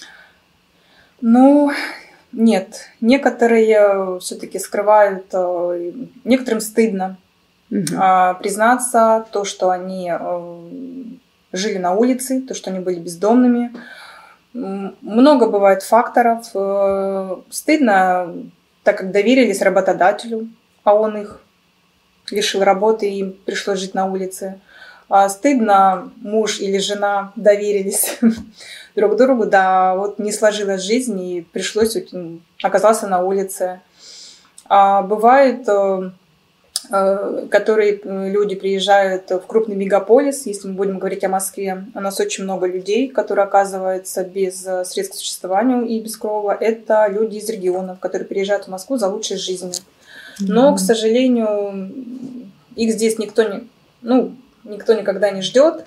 Ну, нет. Некоторые все-таки скрывают, некоторым стыдно признаться, то, что они жили на улице, то, что они были бездомными. Много бывает факторов. Стыдно, так как доверились работодателю, а он их лишил работы, и им пришлось жить на улице. Стыдно, муж или жена доверились друг другу, да, вот не сложилась жизнь, и пришлось, оказался на улице. Бывает, которые люди приезжают в крупный мегаполис, если мы будем говорить о Москве, у нас очень много людей, которые оказываются без средств к существованию и без крова. Это люди из регионов, которые приезжают в Москву за лучшей жизнью. Но, к сожалению, их здесь никто никогда не ждет.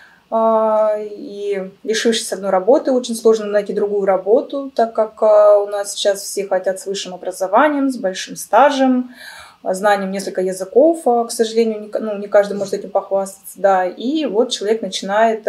И лишившись одной работы, очень сложно найти другую работу, так как у нас сейчас все хотят с высшим образованием, с большим стажем, знанием нескольких языков, к сожалению, не каждый может этим похвастаться, да, и вот человек начинает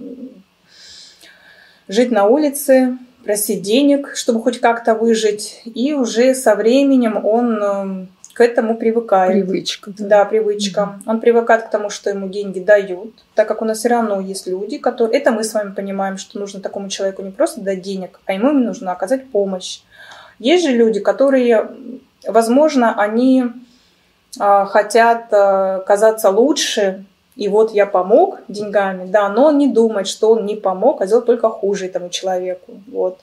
жить на улице, просить денег, чтобы хоть как-то выжить, и уже со временем он к этому привыкает. Привычка. Да, привычка. Он привыкает к тому, что ему деньги дают, так как у нас все равно есть люди, которые... Это мы с вами понимаем, что нужно такому человеку не просто дать денег, а ему нужно оказать помощь. Есть же люди, которые, возможно, они хотят казаться лучше, и вот я помог деньгами, да, но он не думает, что он не помог, а сделал только хуже этому человеку. Вот.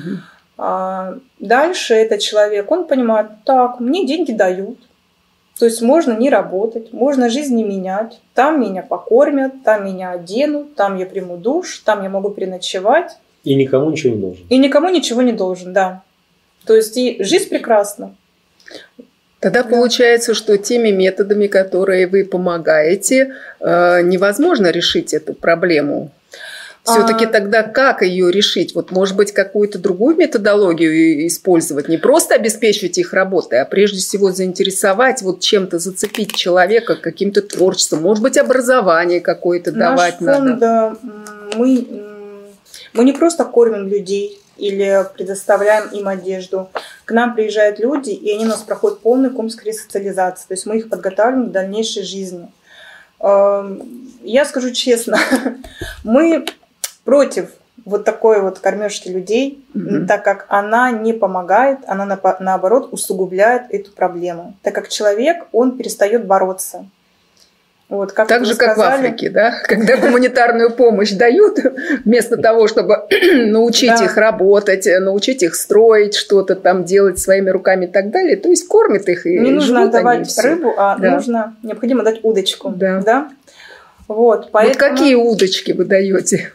Дальше этот человек, он понимает, так, мне деньги дают, то есть можно не работать, можно жизнь не менять, там меня покормят, там меня оденут, там я приму душ, там я могу переночевать. И никому ничего не должен. И никому ничего не должен, да. То есть и жизнь прекрасна. Тогда получается, что теми методами, которые вы помогаете, невозможно решить эту проблему. Все-таки тогда как ее решить? Вот, может быть, какую-то другую методологию использовать? Не просто обеспечивать их работой, а прежде всего заинтересовать, вот чем-то зацепить человека, каким-то творчеством. Может быть, образование какое-то давать надо. Мы не просто кормим людей или предоставляем им одежду. К нам приезжают люди, и они у нас проходят полный комплекс ресоциализации. То есть мы их подготавливаем к дальнейшей жизни. Я скажу честно, мы против вот такой вот кормежки людей, так как она не помогает, она наоборот усугубляет эту проблему. Так как человек, он перестает бороться. Вот, как так же, как в Африке, да? Когда гуманитарную помощь дают, вместо того, чтобы научить их работать, научить их строить, что-то там делать своими руками и так далее, то есть кормят их и не нужно живут давать рыбу, а необходимо дать удочку. Да? Вот, поэтому... Вот какие удочки вы даете?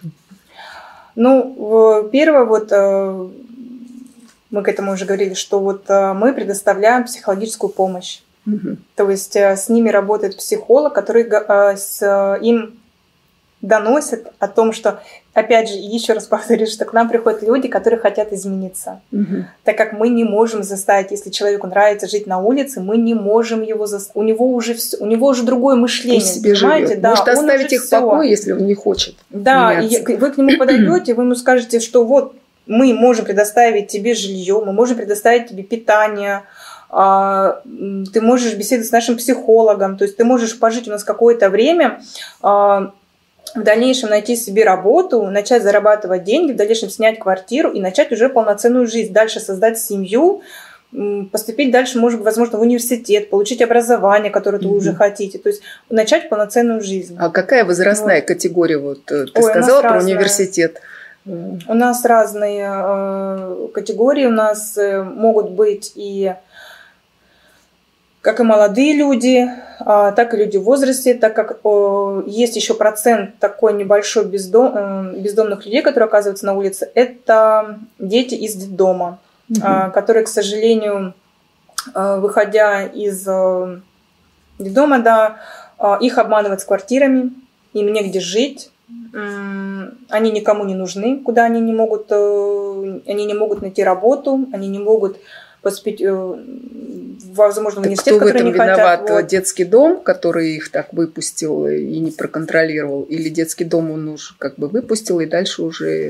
Ну, первое, вот мы к этому уже говорили, что вот мы предоставляем психологическую помощь. То есть с ними работает психолог, который им доносит о том, что, опять же, еще раз повторюсь, что к нам приходят люди, которые хотят измениться. Так как мы не можем заставить, если человеку нравится жить на улице, мы не можем его заставить. У него уже другое мышление. Пусть себе живет. Да, может оставить их в покое, если он не хочет. Да, и вы к нему подойдете, вы ему скажете, что вот мы можем предоставить тебе жилье, мы можем предоставить тебе питание, ты можешь беседовать с нашим психологом, то есть ты можешь пожить у нас какое-то время, в дальнейшем найти себе работу, начать зарабатывать деньги, в дальнейшем снять квартиру и начать уже полноценную жизнь, дальше создать семью, поступить дальше, может быть, возможно, в университет, получить образование, которое вы уже хотите, то есть начать полноценную жизнь. А какая возрастная категория? Вот ты сказала про университет. У нас разные категории, у нас могут быть и как и молодые люди, так и люди в возрасте, так как есть еще процент такой небольшой бездомных людей, которые оказываются на улице, это дети из детдома, которые, к сожалению, выходя из детдома, да, их обманывают с квартирами, им негде жить, они никому не нужны, куда они не могут найти работу, они не могут поступить, возможно, в университет, который они хотят. Кто в этом виноват? Вот. Детский дом, который их так выпустил и не проконтролировал? Или детский дом он уже как бы выпустил и дальше уже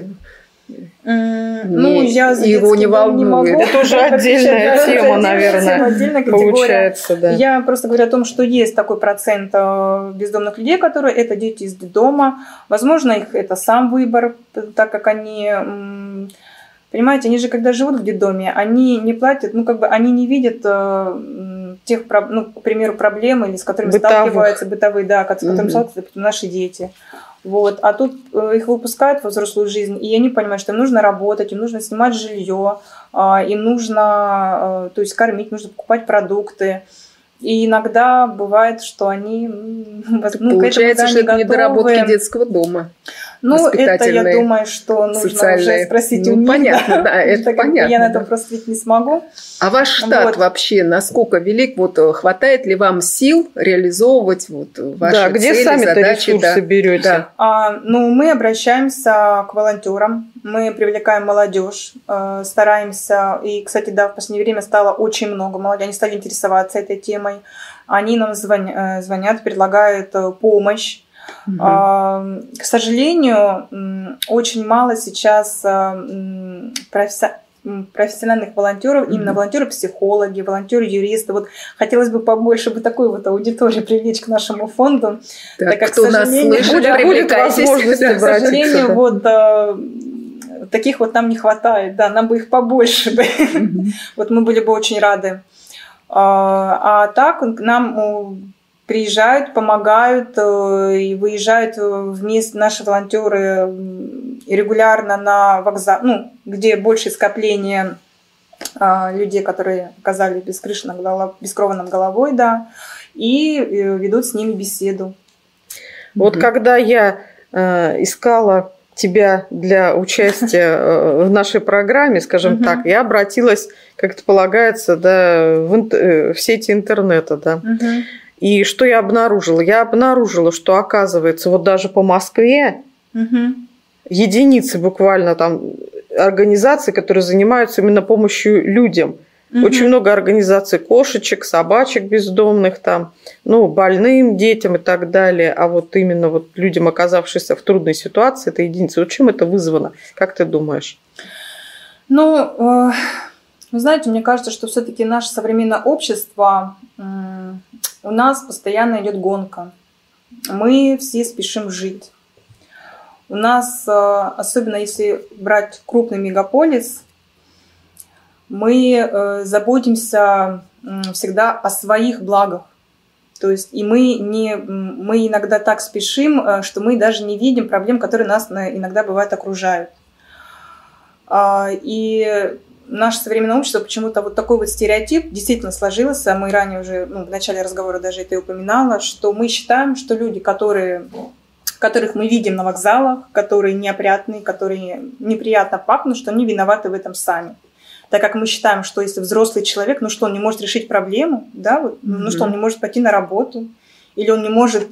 я за его не волнует? Не могу. Это уже отдельная тема, наверное, отдельная получается. Да. Я просто говорю о том, что есть такой процент бездомных людей, которые это дети из детдома. Возможно, их это сам выбор, так как они... Понимаете, они же, когда живут в детдоме, они не платят, они не видят тех, к примеру, проблем, или с которыми сталкиваются бытовые, да, с которыми сталкиваются наши дети. Вот. А тут их выпускают во взрослую жизнь, и они понимают, что им нужно работать, им нужно снимать жилье, им нужно, то есть кормить, нужно покупать продукты. И иногда бывает, что они... Получается, что это недоработки детского дома. Это, я думаю, что нужно уже спросить у них. Понятно, да, это понятно. Я на это просто ведь не смогу. А ваш штат вообще насколько велик? Вот хватает ли вам сил реализовывать ваши где цели, сами-то задачи? Ресурсы берете? Да. Мы обращаемся к волонтерам, мы привлекаем молодежь, стараемся. И, кстати, в последнее время стало очень много молодежи, они стали интересоваться этой темой. Они нам звонят, предлагают помощь. К сожалению, очень мало сейчас профессиональных волонтеров, именно волонтеры-психологи, волонтеры-юристы. Вот хотелось бы побольше такой аудитории привлечь к нашему фонду. Так как, кто нас слышит, будет возможность к сожалению, таких нам не хватает. Да, нам бы их побольше. Вот мы были бы очень рады. А так к нам приезжают, помогают и выезжают вместе наши волонтеры регулярно на вокзал, ну, где больше скопление людей, которые оказались без крыши без крова над головой, да, и ведут с ними беседу. Вот когда я искала тебя для участия в нашей программе, скажем так, я обратилась, как это полагается, да, в сети интернета, да. И что я обнаружила? Я обнаружила, что, оказывается, вот даже по Москве единицы буквально там организаций, которые занимаются именно помощью людям. Очень много организаций кошечек, собачек бездомных, там, ну, больным детям и так далее. А вот именно вот людям, оказавшимся в трудной ситуации, это единицы. Вот чем это вызвано? Как ты думаешь? Ну, вы знаете, мне кажется, что все-таки наше современное общество, у нас постоянно идет гонка. Мы все спешим жить. У нас, особенно если брать крупный мегаполис, мы заботимся всегда о своих благах. То есть и мы иногда так спешим, что мы даже не видим проблем, которые нас иногда бывает окружают. И наше современное общество почему-то вот такой вот стереотип действительно сложился. Мы ранее уже, в начале разговора даже это и упоминала, что мы считаем, что люди, которых мы видим на вокзалах, которые неопрятные, которые неприятно пахнут, что они виноваты в этом сами. Так как мы считаем, что если взрослый человек, ну что, он не может решить проблему, да, вот, ну что, он не может пойти на работу, или он не может,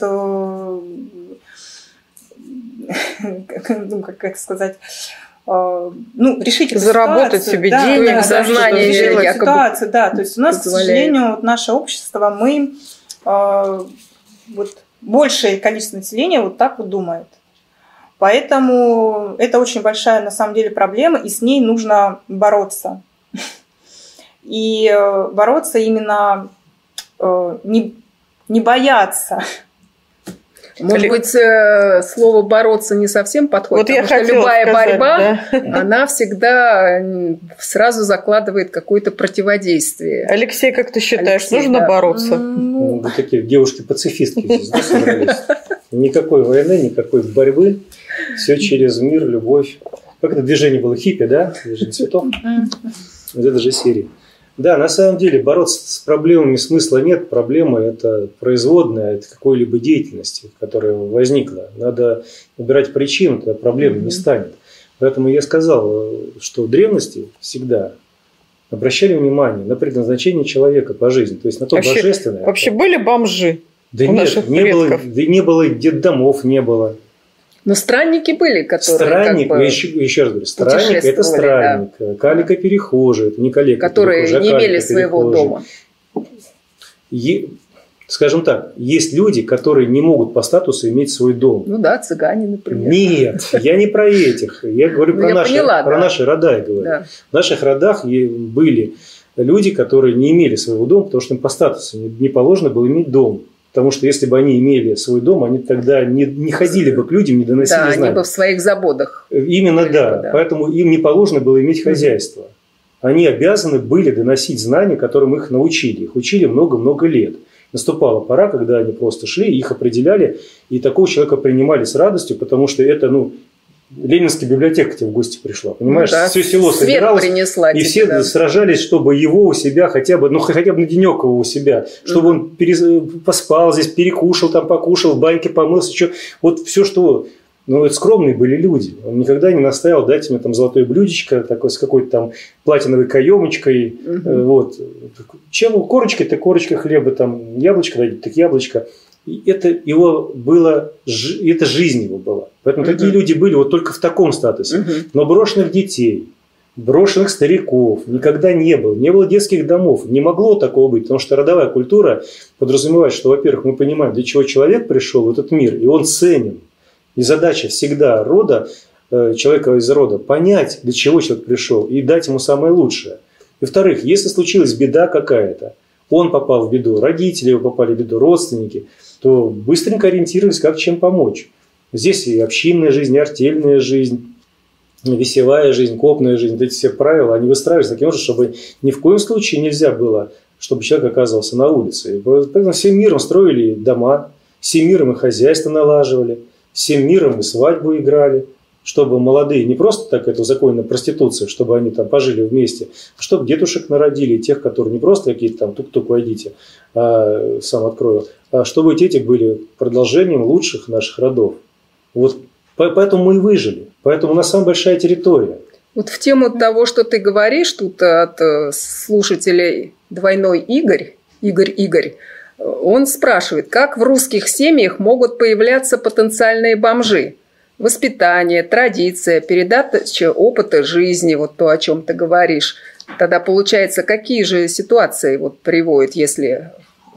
как сказать, решить эту заработать ситуацию, себе денег, сознание решить ситуацию, да. То есть у нас, к сожалению, наше общество, мы вот большее количество населения вот так вот думает. Поэтому это очень большая, на самом деле, проблема, и с ней нужно бороться. И бороться именно не бояться. Может быть, слово «бороться» не совсем подходит, вот потому что любая борьба, она всегда сразу закладывает какое-то противодействие. Алексей, как ты считаешь, нужно бороться? Ну, вы такие девушки-пацифистки здесь, да, собрались. Никакой войны, никакой борьбы. Все через мир, любовь. Как это движение было? Хиппи, да? Движение цветов. Вот это же серия. Да, на самом деле бороться с проблемами смысла нет. Проблема – это производная от какой-либо деятельности, которая возникла. Надо убирать причину, тогда проблемы не станет. Поэтому я сказал, что в древности всегда обращали внимание на предназначение человека по жизни, то есть на то божественное. Вообще были бомжи? Да нет, не было детдомов, не было. Но странники были, которые... Странник, еще раз говорю, странник – это странник. Да. Калека-перехожий, это не калека. Которые не имели своего дома. Скажем так, есть люди, которые не могут по статусу иметь свой дом. Ну да, цыгане, например. Нет, я не про этих. Я говорю про наши рода. Да. В наших родах были люди, которые не имели своего дома, потому что им по статусу не положено было иметь дом. Потому что если бы они имели свой дом, они тогда не ходили бы к людям, не доносили знания. Да, они бы в своих заботах. Именно да. Поэтому им не положено было иметь хозяйство. Они обязаны были доносить знания, которым их научили. Их учили много-много лет. Наступала пора, когда они просто шли, их определяли, и такого человека принимали с радостью, потому что это, Ленинская библиотека к тебе в гости пришла, понимаешь? Да, все село собиралось, принесла и все сражались, чтобы его у себя хотя бы на денек его у себя, чтобы он поспал здесь, перекушал, там покушал, в баньке помылся, вот все, что... это скромные были люди. Он никогда не настаивал дать мне там золотое блюдечко такое, с какой-то там платиновой каемочкой. Вот. Чем корочкой-то корочка хлеба, там яблочко дадут, так яблочко. И это его было, это жизнь его была. Поэтому такие люди были вот только в таком статусе. Но брошенных детей, брошенных стариков никогда не было. Не было детских домов. Не могло такого быть. Потому что родовая культура подразумевает, что, во-первых, мы понимаем, для чего человек пришел в этот мир, и он ценен. И задача всегда человека из рода, понять, для чего человек пришел, и дать ему самое лучшее. И во-вторых, если случилась беда какая-то, он попал в беду, родители его попали в беду, родственники, то быстренько ориентировались, как чем помочь. Здесь и общинная жизнь, и артельная жизнь, и весевая жизнь, копная жизнь, эти все правила, они выстраивались таким образом, чтобы ни в коем случае нельзя было, чтобы человек оказывался на улице. И поэтому всем миром строили дома, всем миром и хозяйство налаживали, всем миром и свадьбу играли, чтобы молодые не просто так это узаконена проституция, чтобы они там пожили вместе, а чтобы детушек народили, тех, которые не просто какие-то там тук-тук войдите, сам открою, а чтобы эти дети были продолжением лучших наших родов. Вот поэтому мы и выжили, поэтому у нас самая большая территория. Вот в тему того, что ты говоришь, тут от слушателей двойной Игорь, он спрашивает, как в русских семьях могут появляться потенциальные бомжи? Воспитание, традиция, передача опыта жизни, вот то, о чем ты говоришь. Тогда получается, какие же ситуации вот приводят, если...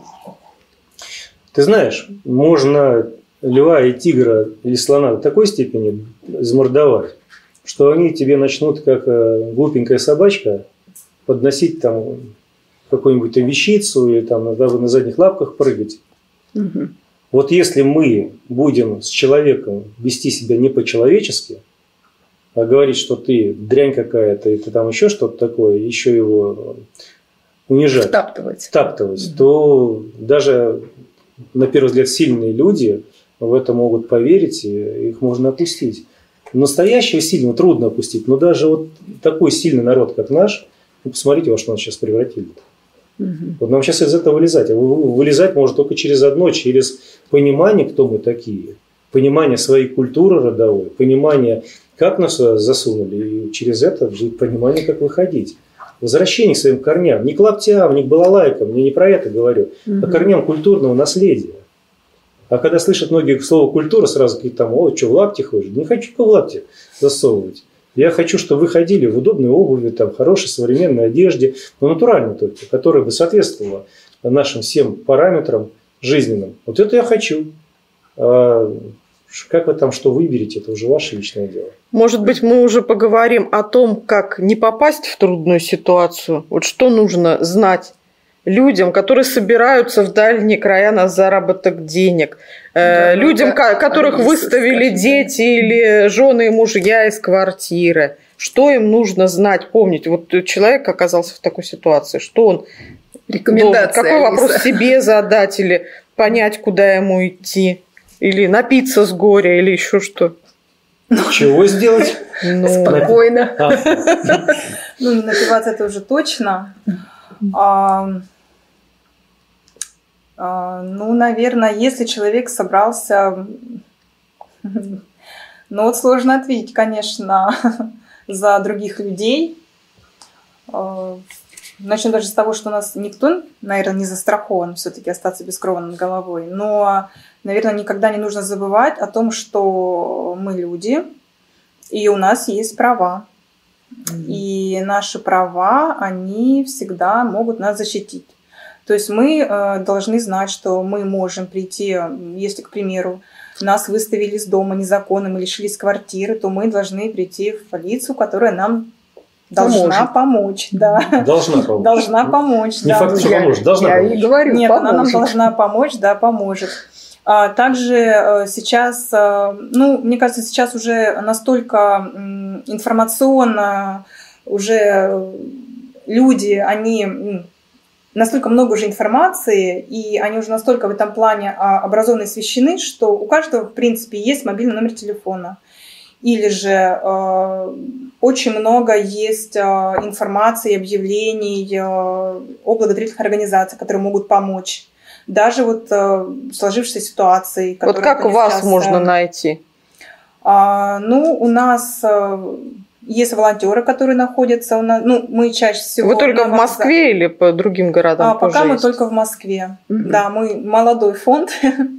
Ты знаешь, можно льва и тигра или слона до такой степени измордовать, что они тебе начнут, как глупенькая собачка, подносить там какую-нибудь вещицу или там на задних лапках прыгать. Угу. Вот если мы будем с человеком вести себя не по-человечески, а говорить, что ты дрянь какая-то, и ты там еще что-то такое, еще его унижать, втаптывать, то даже, на первый взгляд, сильные люди в это могут поверить, и их можно опустить. Настоящего сильного трудно опустить, но даже вот такой сильный народ, как наш, вы посмотрите, во что нас сейчас превратили. Вот нам сейчас из этого вылезать. А вылезать может только через одно, через понимание, кто мы такие, понимание своей культуры родовой, понимание, как нас засунули, и через это будет понимание, как выходить. Возвращение к своим корням, не к лаптям, не к балалайкам, я не про это говорю, а к корням культурного наследия. А когда слышат многие слово «культура», сразу говорят, там, о, что, в лапти ходишь? Не хочу в лапти засовывать. Я хочу, чтобы вы ходили в удобной обуви, там, хорошей современной одежде, но натуральной только, которая бы соответствовала нашим всем параметрам жизненным. Вот это я хочу. А как вы там что выберете, это уже ваше личное дело. Может быть, мы уже поговорим о том, как не попасть в трудную ситуацию. Вот что нужно знать людям, которые собираются в дальние края на заработок денег, людям, которых выставили дети или жены и мужья из квартиры. Что им нужно знать, помнить? Вот человек оказался в такой ситуации, что он должен, какой вопрос себе задать, или понять, куда ему идти, или напиться с горя, или еще что. Чего сделать? Спокойно. Ну, не напиваться это уже точно. Ну, наверное, если человек собрался... Ну, вот сложно ответить, конечно, за других людей. Начнем даже с того, что у нас никто, наверное, не застрахован все-таки остаться без крова над головой. Но, наверное, никогда не нужно забывать о том, что мы люди, и у нас есть права. И наши права, они всегда могут нас защитить. То есть мы должны знать, что мы можем прийти, если, к примеру, нас выставили из дома незаконным и лишились квартиры, то мы должны прийти в полицию, которая нам должна помочь. Да. Должна помочь. Должна помочь. Не факт, что поможет, должна помочь. Я и говорю, нет, поможет. она нам должна помочь, да, поможет. Также сейчас, ну, мне кажется, сейчас уже настолько информационно уже люди, они... Настолько много уже информации, и они уже настолько в этом плане образованы и освещены, что у каждого, в принципе, есть мобильный номер телефона. Или же очень много есть информации, объявлений о благотворительных организациях, которые могут помочь. Даже вот в сложившейся ситуации. Вот как вас сейчас можно найти? Ну, у нас... Есть волонтеры, которые находятся у нас. Ну, мы чаще всего... Вы только в Москве или по другим городам? Пока мы только в Москве. Да, мы молодой фонд.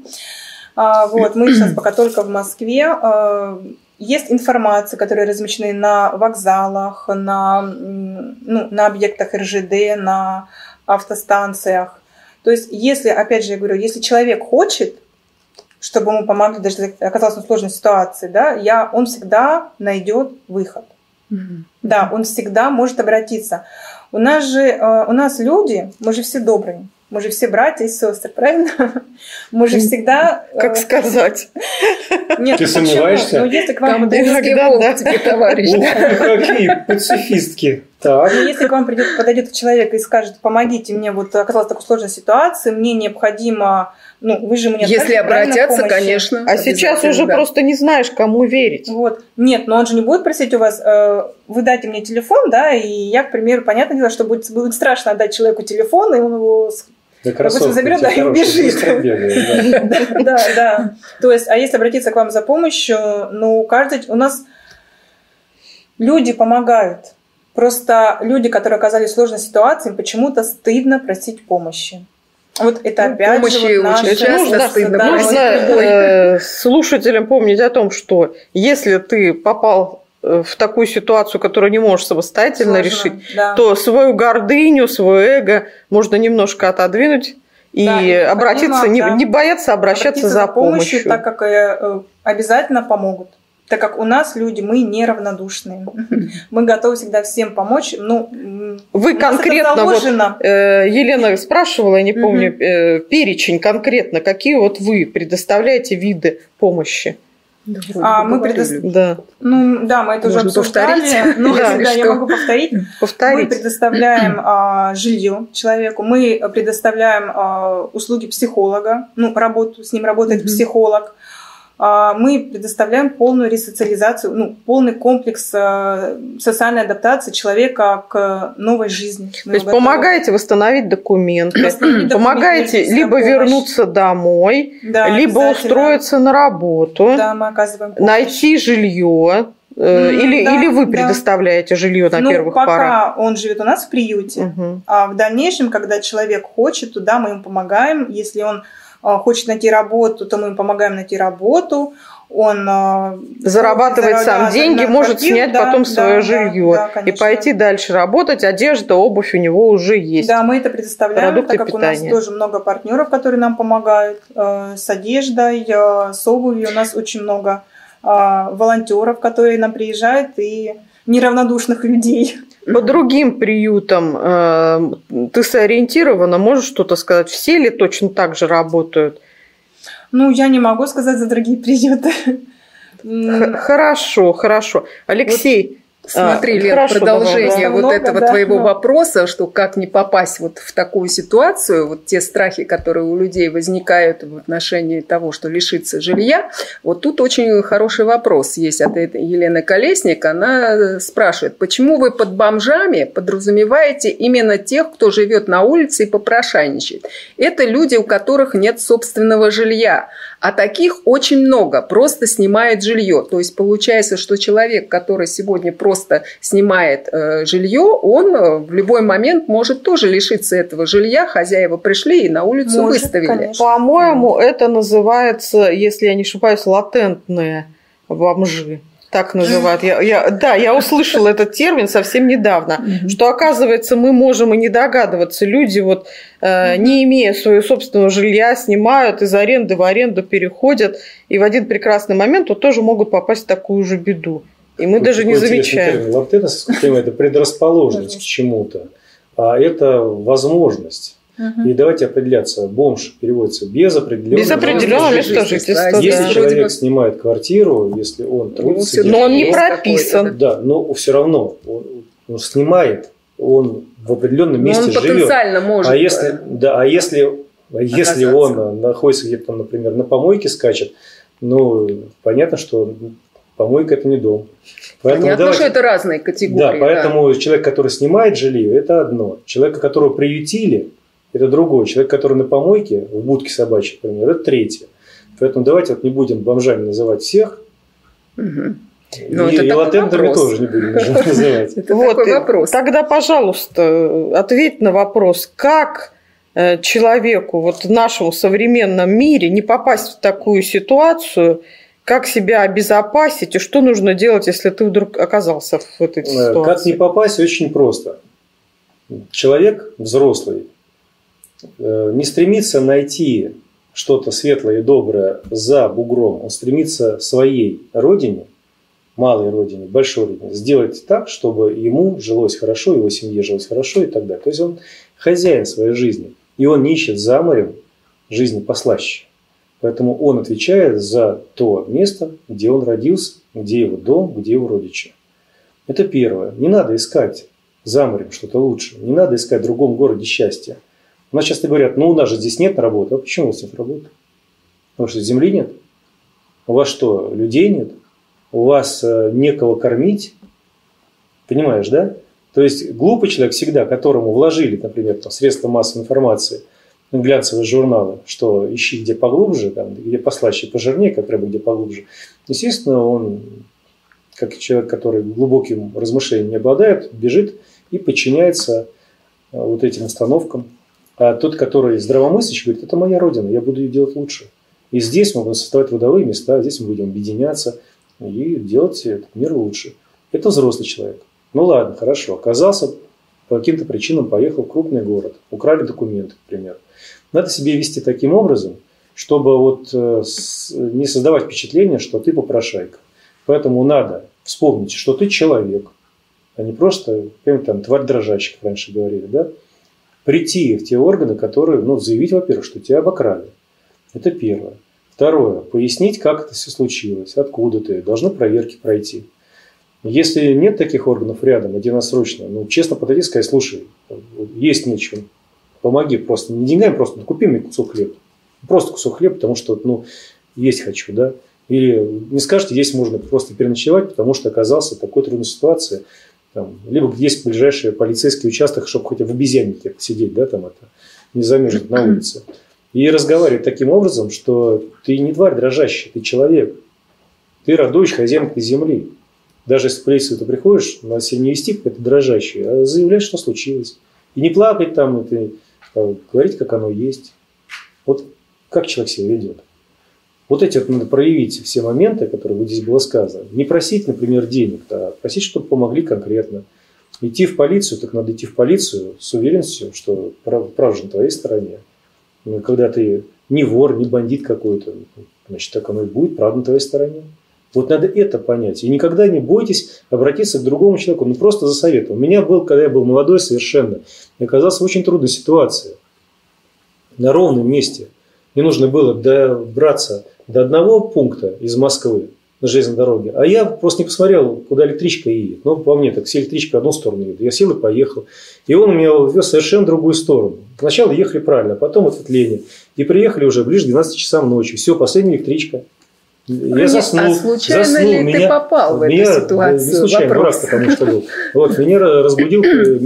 Вот, мы сейчас пока только в Москве. Есть информация, которая размещена на вокзалах, на объектах РЖД, на автостанциях. То есть, если, опять же, я говорю, если человек хочет, чтобы ему помогли, даже если оказался в сложной ситуации, да, он всегда найдет выход. Да, он всегда может обратиться. У нас люди, мы же все добрые, мы же все братья и сестры, правильно? Мы же всегда... Как сказать? Нет, ты сомневаешься? Ну, если к вам тебе товарищ. Какие пацифистки. Так. Но если к вам подойдет человек и скажет: помогите мне, вот оказалась такая сложная ситуация, мне необходимо, вы же мне если обратятся, конечно. А сейчас уже просто не знаешь, кому верить. Вот. Нет, но он же не будет просить у вас: вы дайте мне телефон, да, и я, к примеру, понятное дело, что будет страшно отдать человеку телефон, и он его заберет, да, и убежит. Да. То есть, а если обратиться к вам за помощью, у нас люди помогают. Просто люди, которые оказались в сложной ситуации, им почему-то стыдно просить помощи. Вот это опять помощи же вот очень часто стыдно. Нужно слушателям помнить о том, что если ты попал в такую ситуацию, которую не можешь самостоятельно решить, то свою гордыню, свое эго можно немножко отодвинуть и обратиться, не бояться обращаться за помощью. Так как обязательно помогут. Так как у нас люди, мы неравнодушные. Мы готовы всегда всем помочь. Вы конкретно, Елена спрашивала, я не помню, перечень конкретно, какие вот вы предоставляете виды помощи? Мы предоставляем. Да. Мы это уже обсуждали. Я могу повторить. Мы предоставляем жилье человеку, мы предоставляем услуги психолога, с ним работает психолог. Мы предоставляем полную ресоциализацию, полный комплекс социальной адаптации человека к новой жизни. То есть помогаете восстановить документы, помогаете либо вернуться домой, либо устроиться на работу, мы оказываем помощь. Найти жилье. Или вы предоставляете жилье на первых порах? Пока он живет у нас в приюте, а в дальнейшем, когда человек хочет, то мы ему помогаем. Если он хочет найти работу, то мы им помогаем найти работу. Он зарабатывает сам деньги, может снять потом свое жилье и пойти дальше работать. Одежда, обувь у него уже есть. Да, мы это предоставляем, продукты так как питания. У нас тоже много партнеров, которые нам помогают с одеждой, с обувью. У нас очень много волонтеров, которые нам приезжают, и неравнодушных людей. По другим приютам ты сориентирована, можешь что-то сказать? Все ли точно так же работают? Я не могу сказать за другие приюты. Хорошо. Алексей, смотри, Лен, продолжение этого твоего вопроса, что как не попасть в такую ситуацию, те страхи, которые у людей возникают в отношении того, что лишиться жилья. Тут очень хороший вопрос есть от Елены Колесник. Она спрашивает: почему вы под бомжами подразумеваете именно тех, кто живет на улице и попрошайничает? Это люди, у которых нет собственного жилья. А таких очень много, просто снимают жилье. То есть получается, что человек, который сегодня просто снимает жилье, он в любой момент может тоже лишиться этого жилья. Хозяева пришли и на улицу выставили. Конечно. По-моему, это называется, если я не ошибаюсь, латентные бомжи. Так называют. Я услышала этот термин совсем недавно, что, оказывается, мы можем и не догадываться. Люди, не имея своего собственного жилья, снимают из аренды в аренду, переходят, и в один прекрасный момент тоже могут попасть в такую же беду. И мы даже не замечаем. Это предрасположенность к чему-то, а это возможность. И давайте определяться. Бомж переводится без определенного места жительства. Если человек снимает квартиру, если он трудится... Но он не прописан. Да, но все равно он снимает, он в определенном месте живет. Он потенциально может. А если он находится где-то, например, на помойке скачет, понятно, что помойка – это не дом. Понятно, что это разные категории. Да, поэтому человек, который снимает жилье, это одно. Человека, которого приютили, это другой. Человек, который на помойке, в будке собачьей, например, это третье. Поэтому давайте не будем бомжами называть всех. И латентами тоже не будем называть. Это такой вопрос. Тогда, пожалуйста, ответь на вопрос, как человеку в нашем современном мире не попасть в такую ситуацию, как себя обезопасить и что нужно делать, если ты вдруг оказался в этой ситуации? Как не попасть, очень просто. Человек взрослый не стремится найти что-то светлое и доброе за бугром. Он стремится своей родине, малой родине, большой родине, сделать так, чтобы ему жилось хорошо, его семье жилось хорошо и так далее. То есть он хозяин своей жизни. И он не ищет за морем жизни послаще. Поэтому он отвечает за то место, где он родился, где его дом, где его родичи. Это первое. Не надо искать за морем что-то лучше. Не надо искать в другом городе счастья. У нас часто говорят, у нас же здесь нет работы. А почему у вас нет работы? Потому что земли нет. У вас что, людей нет? У вас некого кормить? Понимаешь, да? То есть глупый человек всегда, которому вложили, например, средства массовой информации, глянцевые журналы, что ищи где поглубже, там, где послаще и пожирнее, как рыба где поглубже. Естественно, он, как человек, который глубоким размышлением не обладает, бежит и подчиняется вот этим установкам. А тот, который здравомыслящий, говорит, это моя родина, я буду ее делать лучше. И здесь мы будем создавать родовые места, здесь мы будем объединяться и делать этот мир лучше. Это взрослый человек. Ну ладно, хорошо, оказался по каким-то причинам, поехал в крупный город, украли документы, к примеру. Надо себя вести таким образом, чтобы вот не создавать впечатление, что ты попрошайка. Поэтому надо вспомнить, что ты человек, а не просто там, тварь дрожащая, как раньше говорили. Да? Прийти в те органы, которые, заявить, во-первых, что тебя обокрали. Это первое. Второе. Пояснить, как это все случилось, откуда ты. Должны проверки пройти. Если нет таких органов рядом, единосрочно, честно подойти и сказать, слушай, есть нечего, помоги просто, не деньгами, просто купи мне кусок хлеба. Просто кусок хлеба, потому что, есть хочу, да. Или не скажете, здесь можно просто переночевать, потому что оказался в такой трудной ситуации. Там, либо есть ближайший полицейский участок, чтобы хоть в обезьяннике посидеть, да, там это, не замерзнуть на улице. И разговаривать таким образом, что ты не тварь дрожащая, ты человек. Ты родович, хозяин земли. Даже если в полицию ты приходишь, надо себя не вести как это дрожащее, а заявлять, что случилось. И не плакать там, говорить, как оно есть. Вот как человек себя ведет. Вот эти надо проявить все моменты, которые вот здесь было сказано. Не просить, например, денег, а просить, чтобы помогли конкретно. Идти в полицию, так надо идти в полицию с уверенностью, что правда на твоей стороне. Когда ты не вор, не бандит какой-то, значит, так оно и будет, правда на твоей стороне. Вот надо это понять. И никогда не бойтесь обратиться к другому человеку, просто за советом. У меня был, когда я был молодой совершенно, я оказался в очень трудной ситуации. На ровном месте. Мне нужно было добраться до одного пункта из Москвы на железной дороге, а я просто не посмотрел, куда электричка едет. По мне, так все электричка в одну сторону едет. Я сел и поехал. И он меня вез в совершенно другую сторону. Сначала ехали правильно, а потом ответвление. И приехали уже ближе к 12 часам ночи. Все, последняя электричка. Я заснул. А случайно ли ты попал в эту ситуацию? Не случайно, дурак, потому что был. Меня разбудил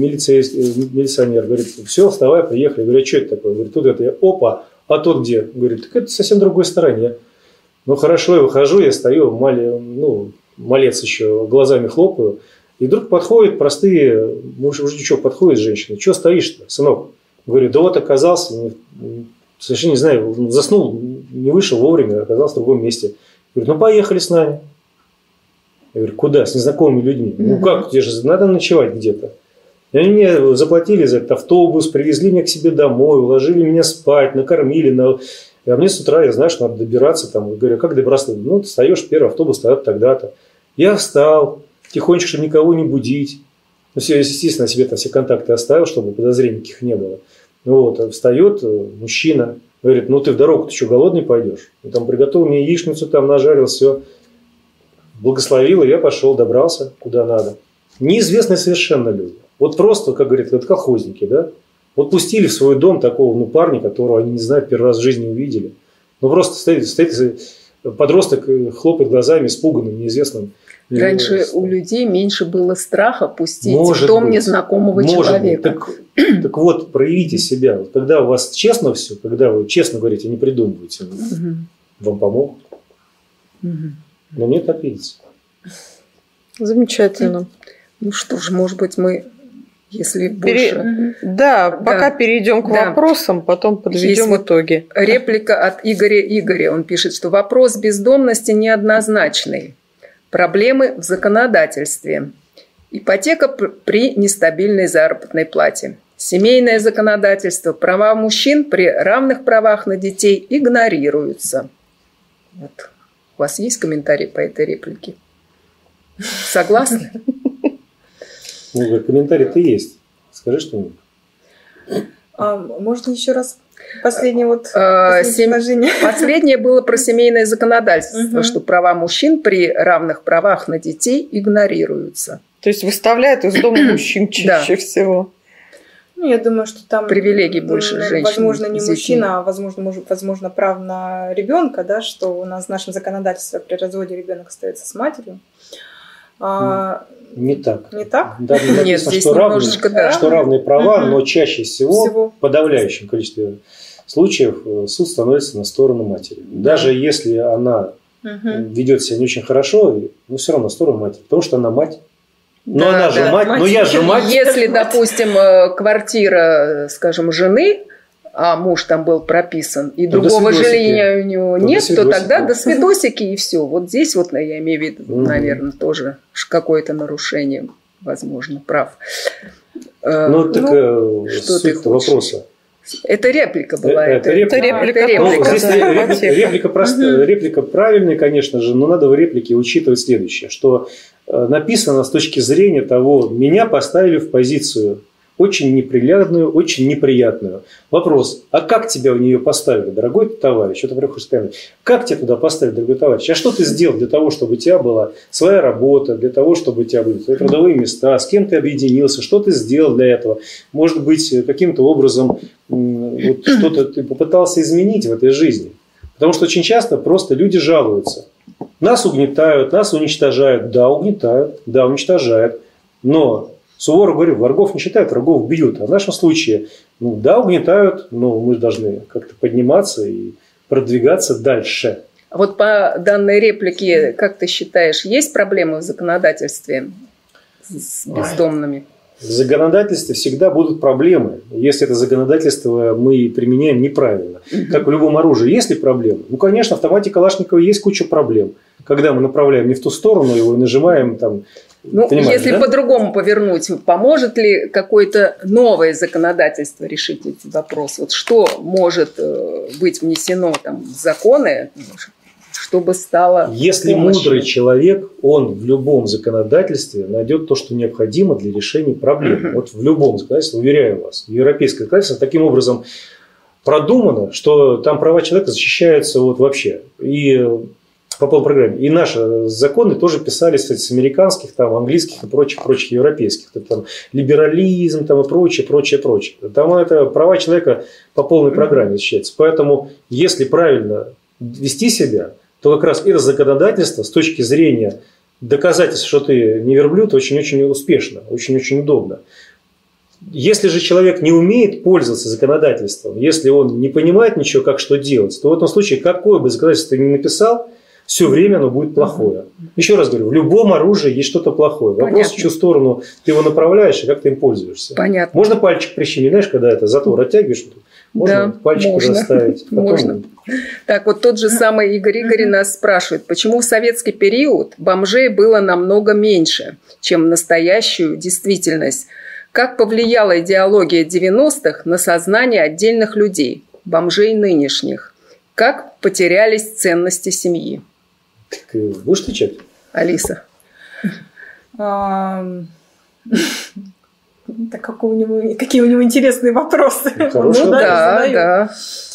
милиционер. Говорит, все, вставай, приехали. Я говорю, а что это такое? Говорит, тут это. Я, опа, а тот где? Говорит, так это совсем в другой стороне. Хорошо, я выхожу, я стою, малец еще, глазами хлопаю. И вдруг подходит простые, мужичок подходит, женщина. Что стоишь-то, сынок? Говорю, да вот оказался, совершенно не знаю, заснул, не вышел вовремя, оказался в другом месте. Говорит, поехали с нами. Я говорю, куда? С незнакомыми людьми. Как, тебе же надо ночевать где-то. И они мне заплатили за этот автобус, привезли меня к себе домой, уложили меня спать, накормили. А мне с утра, я знаю, что надо добираться. Там, говорю, как добираться? Ты встаешь, первый автобус тогда-то. Я встал, тихонечко, чтобы никого не будить. Естественно, себе там все контакты оставил, чтобы подозрений никаких не было. Встает мужчина, говорит, ты в дорогу, ты что, голодный пойдешь? И там приготовил мне яичницу, там нажарил, все. Благословил, и я пошел, добрался куда надо. Неизвестные совершенно люди. Просто, как говорят, колхозники, да? Пустили в свой дом такого парня, которого они, не знаю, первый раз в жизни увидели. Просто стоит подросток, хлопает глазами, испуганным, неизвестным. Раньше у людей меньше было страха пустить в дом незнакомого человека. Так вот, проявите себя. Когда у вас честно все, когда вы честно говорите, не придумываете, вам помогут. Но мне так видится. Замечательно. Что ж, может быть, мы, если больше... Пока перейдем к вопросам, потом подведем итоги. Реплика от Игоря. Он пишет, что вопрос бездомности неоднозначный. Проблемы в законодательстве. Ипотека при нестабильной заработной плате. Семейное законодательство, права мужчин при равных правах на детей игнорируются. У вас есть комментарий по этой реплике? Согласны? Комментарий-то есть. Скажи что-нибудь. Можно еще раз? Последнее предложение. Последнее было про семейное законодательство, что права мужчин при равных правах на детей игнорируются. То есть выставляют из дома мужчин чаще всего. Ну, я думаю, что там привилегий больше женщин. Возможно, не мужчина, а возможно, прав на ребенка, да, что у нас в нашем законодательстве при разводе ребенок остается с матерью. Не так. Не так? Да, нет, здесь немножечко что равные права, но чаще всего в подавляющем количестве случаев суд становится на сторону матери. Даже если она ведет себя не очень хорошо, но все равно на сторону матери, потому что она мать. Но она же мать, но я же мать. Если, допустим, квартира, скажем, жены, а муж там был прописан, и другого жилья у него нет, то тогда до свидосики и все. Вот здесь вот я имею в виду, наверное, тоже какое-то нарушение, возможно, прав. Ну, так суть вопроса. Это реплика была. Реплика правильная, конечно же, но надо в реплике учитывать следующее, что написано с точки зрения того, меня поставили в позицию очень неприглядную, очень неприятную. Вопрос, а как тебя в нее поставили, дорогой товарищ? Что ты хочешь сказать? Как тебя туда поставили, дорогой товарищ? А что ты сделал для того, чтобы у тебя была своя работа, для того, чтобы у тебя были твои трудовые места, с кем ты объединился, что ты сделал для этого? Может быть, каким-то образом вот что-то ты попытался изменить в этой жизни? Потому что очень часто просто люди жалуются. Нас угнетают, нас уничтожают. Да, угнетают, да, уничтожают. Но суворо говорю, врагов не считают, врагов бьют. А в нашем случае, да, угнетают, но мы должны как-то подниматься и продвигаться дальше. Вот по данной реплике, как ты считаешь, есть проблемы в законодательстве с бездомными? В законодательстве всегда будут проблемы, если это законодательство мы применяем неправильно. Как в любом оружии, есть ли проблемы? Ну, конечно, в автомате Калашникова есть куча проблем. Когда мы направляем не в ту сторону его и нажимаем там... Ну, если по-другому повернуть, поможет ли какое-то новое законодательство решить эти вопросы? Вот что может быть внесено там, в законы, чтобы стало Если помощью? Мудрый человек, он в любом законодательстве найдет то, что необходимо для решения проблем. Вот в любом законодательстве, уверяю вас, европейское законодательство таким образом продумано, что там права человека защищаются вот вообще. И по полной программе. И наши законы тоже писались с американских, там, английских и прочих европейских. Там, либерализм там, и прочее. Там это права человека по полной программе защищаются. Поэтому, если правильно вести себя, то как раз это законодательство с точки зрения доказательств, что ты не верблюд, очень-очень успешно, очень-очень удобно. Если же человек не умеет пользоваться законодательством, если он не понимает ничего, как что делать, то в этом случае, какое бы законодательство ты ни написал, все время оно будет плохое. Еще раз говорю, в любом оружии есть что-то плохое. Вопрос, в чью сторону ты его направляешь и как ты им пользуешься. Понятно. Можно пальчик прищемить, знаешь, когда это затвор оттягиваешь, можно пальчик заставить. Можно. Так, вот тот же самый Игорь нас спрашивает, почему в советский период бомжей было намного меньше, чем в настоящую действительность? Как повлияла идеология 90-х на сознание отдельных людей, бомжей нынешних? Как потерялись ценности семьи? Будешь отвечать? Алиса. Какие у него интересные вопросы. Да.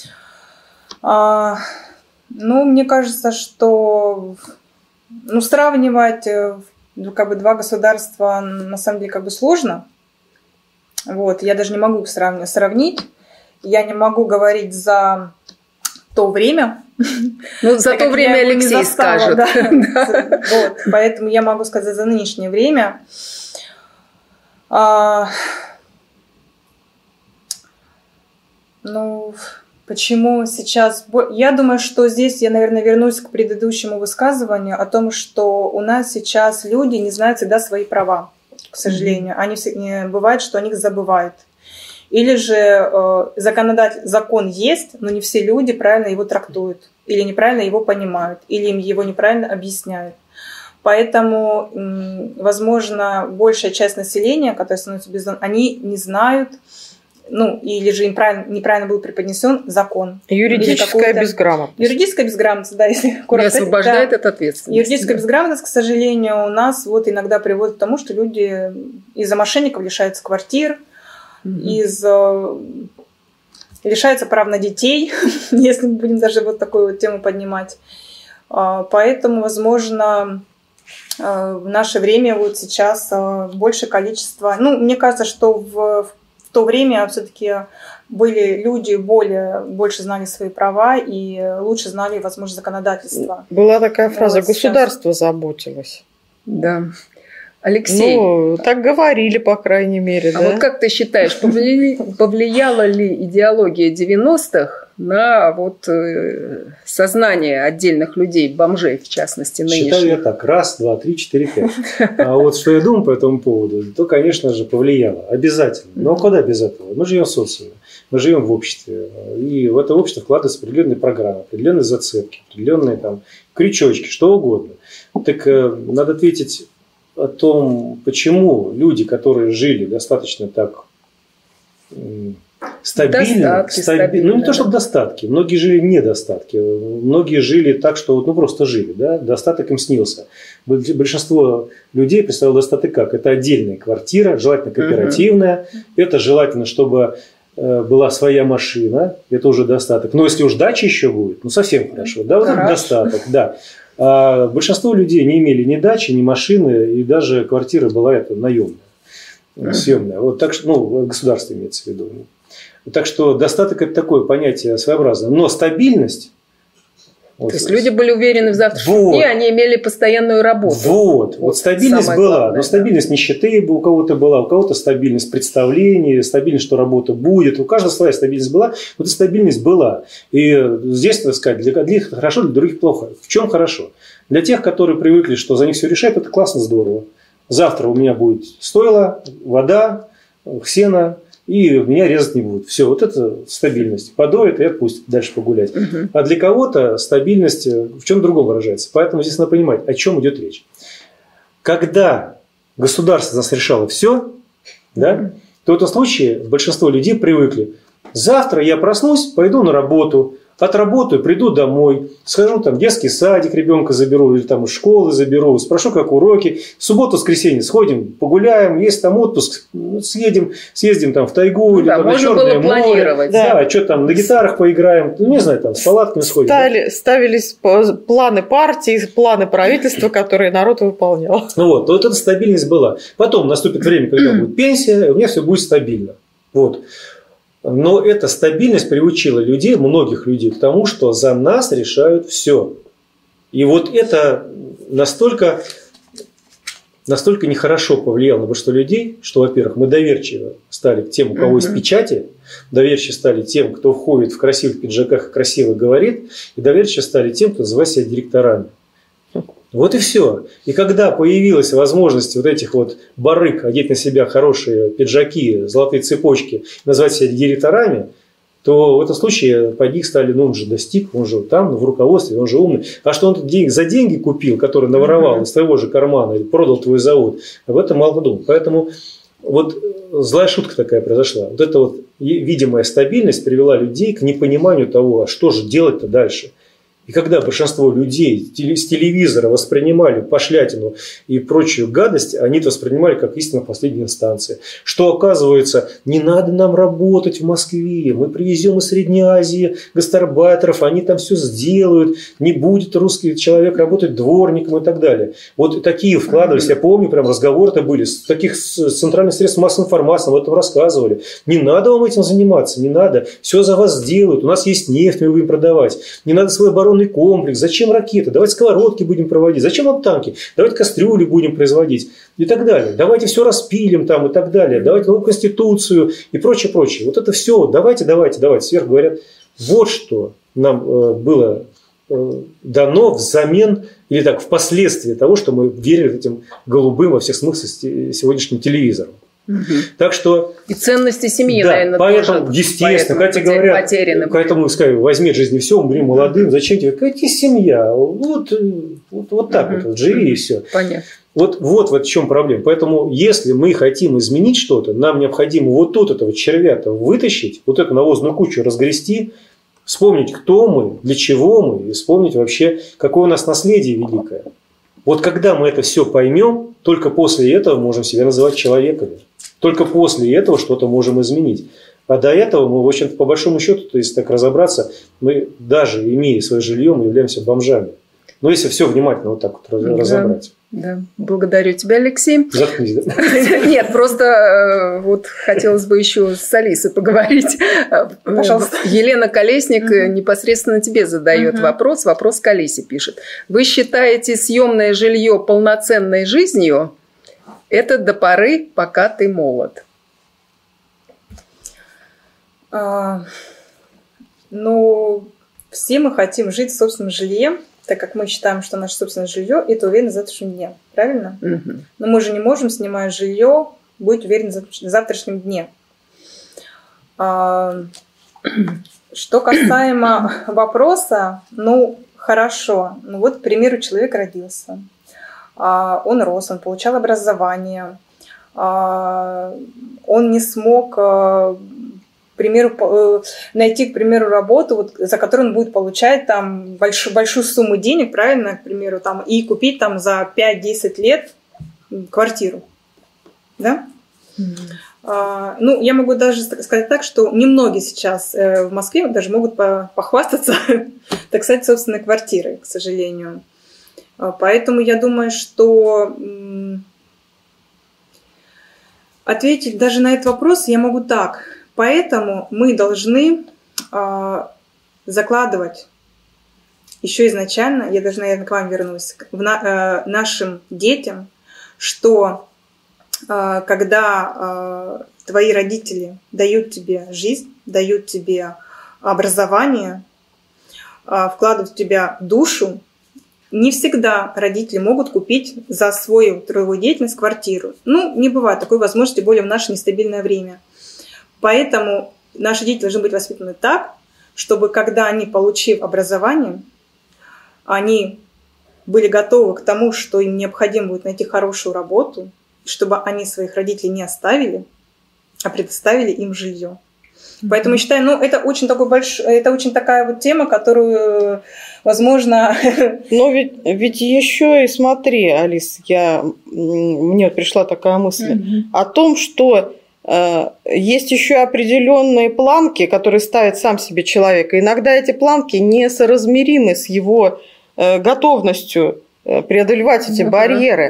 Ну, мне кажется, что сравнивать два государства на самом деле сложно. Вот, я даже не могу сравнить. Я не могу говорить за то время. Ну, за то время Алексей скажет. Да. Вот, поэтому я могу сказать за нынешнее время. Почему сейчас... Я думаю, что здесь я, наверное, вернусь к предыдущему высказыванию о том, что у нас сейчас люди не знают всегда свои права, к сожалению. Бывает, что они их забывают. Или же закон есть, но не все люди правильно его трактуют, или неправильно его понимают, или им его неправильно объясняют. Поэтому, возможно, большая часть населения, которая становится бездомными, они не знают, или же им неправильно был преподнесен закон. Юридическая безграмотность. Юридическая безграмотность, да, если коротко. Не освобождает от ответственности. Юридическая безграмотность, к сожалению, у нас иногда приводит к тому, что люди из-за мошенников лишаются квартир, лишаются прав на детей, если мы будем даже такую тему поднимать. Поэтому, возможно, в наше время вот сейчас большее количество... Ну, мне кажется, что в то время все-таки были люди больше знали свои права и лучше знали, возможно, законодательство. Была такая фраза: государство заботилось. Да. Алексей. Ну, так говорили, по крайней мере. А вот как ты считаешь, повлияла ли идеология 90-х на вот сознание отдельных людей, бомжей в частности, нынешних? Считаю я так. 1, 2, 3, 4, 5. А вот что я думаю по этому поводу, то, конечно же, повлияло. Обязательно. Но куда без этого? Мы живем в социуме, мы живем в обществе. И в это общество вкладываются определенные программы, определенные зацепки, определенные там крючочки, что угодно. Так надо ответить о том, почему люди, которые жили достаточно так стабильно, ну не то, что достатки, многие жили недостатки, многие жили так, что ну, просто жили, да? Достаток им снился. Большинство людей представляло достаток как? Это отдельная квартира, желательно кооперативная, это желательно, чтобы была своя машина, это уже достаток. Но если уж дача еще будет, ну совсем хорошо, да, вот это достаток, да. А большинство людей не имели ни дачи, ни машины, и даже квартира была это наемная, съемная. Вот так что, ну, государство имеется в виду. Так что достаток – это такое понятие своеобразное. Но стабильность… То есть люди были уверены в завтрашнем дне, они имели постоянную работу. Вот стабильность была, главное, но стабильность ничьи у кого-то была, у кого-то стабильность представлений, стабильность, что работа будет, у каждого своя стабильность была, вот эта стабильность была. И здесь, так сказать, для одних хорошо, для других плохо. В чем хорошо? Для тех, которые привыкли, что за них все решает, это классно, здорово. Завтра у меня будет стойло, вода, сено, и меня резать не будут. Все, вот это стабильность. Подоит и отпустит дальше погулять. А для кого-то стабильность в чем другом выражается. Поэтому здесь надо понимать, о чем идет речь. Когда государство нас решало все, да, то в этом случае большинство людей привыкли. Завтра я проснусь, пойду на работу, отработаю, приду домой, схожу там в детский садик, ребенка заберу, или там из школы заберу, спрошу, как уроки. В субботу-воскресенье сходим, погуляем, есть там отпуск, съездим там в тайгу, или да, там на Черное море. Да, что там, на гитарах поиграем, ну, не знаю, там с палатками сходим. Ставились планы партии, планы правительства, которые народ выполнял. Ну вот эта стабильность была. Потом наступит время, когда будет пенсия, и у меня все будет стабильно. Вот. Но эта стабильность приучила людей, многих людей, к тому, что за нас решают все. И вот это настолько нехорошо повлияло на большинство людей, что, во-первых, мы доверчиво стали к тем, у кого есть печати, доверчиво стали тем, кто входит в красивых пиджаках и красиво говорит, и доверчиво стали тем, кто называет себя директорами. Вот и все. И когда появилась возможность вот этих вот барыг одеть на себя хорошие пиджаки, золотые цепочки, назвать себя директорами, то в этом случае под них стали, ну он же достиг, он же там, в руководстве, он же умный. А что он тут за деньги купил, который наворовал из твоего же кармана или продал твой завод, об этом мало думал. Поэтому вот злая шутка такая произошла. Вот эта вот видимая стабильность привела людей к непониманию того, а что же делать-то дальше. И когда большинство людей с телевизора воспринимали пошлятину и прочую гадость, они это воспринимали как истину последней инстанции. Что, оказывается, не надо нам работать в Москве, мы привезем из Средней Азии гастарбайтеров, они там все сделают, не будет русский человек работать дворником и так далее. Вот такие вкладывались, я помню, прям разговоры-то были, с таких центральных средств массовой информации об этом рассказывали. Не надо вам этим заниматься, не надо, все за вас сделают, у нас есть нефть, мы будем продавать, не надо свой оборонный комплекс, зачем ракеты, давайте сковородки будем проводить, зачем нам танки, давайте кастрюли будем производить и так далее, давайте все распилим там и так далее, давайте новую конституцию и прочее. Вот это все, давайте, сверху говорят, вот что нам было дано взамен или так впоследствии того, что мы верили этим голубым во всех смыслах сегодняшним телевизором. Так что и ценности семьи, да, наверное, поэтому, тоже, естественно, когда тебе говорят, поэтому сказать, возьми от жизни все, умри молодым, зачем тебе? Какая семья? Вот так вот, живи и все. Понятно. Вот в чем проблема. Поэтому, если мы хотим изменить что-то, нам необходимо вот тут этого червя-то вытащить, вот эту навозную кучу разгрести, вспомнить, кто мы, для чего мы, и вспомнить вообще, какое у нас наследие великое. Вот когда мы это все поймем, только после этого можем себя называть человеками. Только после этого что-то можем изменить. А до этого мы, в общем-то, по большому счету, то есть так разобраться, мы даже имея свое жилье, мы являемся бомжами. Но если все внимательно вот так вот разобрать. Да, благодарю тебя, Алексей. Заткнись, да? Нет, просто вот хотелось бы еще с Алисой поговорить. Пожалуйста. Елена Колесник непосредственно тебе задает вопрос. Вопрос к Алисе пишет. Вы считаете съемное жилье полноценной жизнью? Это до поры, пока ты молод. Ну, все мы хотим жить в собственном жилье, так как мы считаем, что наше собственное жилье – это уверенность в завтрашнем дне. Правильно? Но мы же не можем, снимая жилье, быть уверены в завтрашнем дне. Что касаемо вопроса, ну, хорошо. Ну, вот, к примеру, человек родился. Он рос, он получал образование. Он не смог, к примеру, найти, к примеру, работу, вот, за которую он будет получать там большую сумму денег, правильно, к примеру, там, и купить там за 5-10 лет квартиру. Да? Ну, я могу даже сказать так, что немногие сейчас в Москве даже могут похвастаться, так сказать, собственной квартирой, к сожалению. Поэтому я думаю, что ответить даже на этот вопрос я могу так. Поэтому мы должны закладывать еще изначально, я даже, наверное, к вам вернусь, нашим детям, что когда твои родители дают тебе жизнь, дают тебе образование, вкладывают в тебя душу, не всегда родители могут купить за свою трудовую деятельность квартиру. Ну, не бывает такой возможности, тем более в наше нестабильное время. Поэтому наши дети должны быть воспитаны так, чтобы когда они, получив образование, они были готовы к тому, что им необходимо будет найти хорошую работу, чтобы они своих родителей не оставили, а предоставили им жилье. Поэтому я считаю, ну, это очень такая вот тема, которую, возможно... Но ведь еще и смотри, Алис, мне пришла такая мысль о том, что есть еще определенные планки, которые ставит сам себе человек. И иногда эти планки несоразмеримы с его готовностью преодолевать эти барьеры.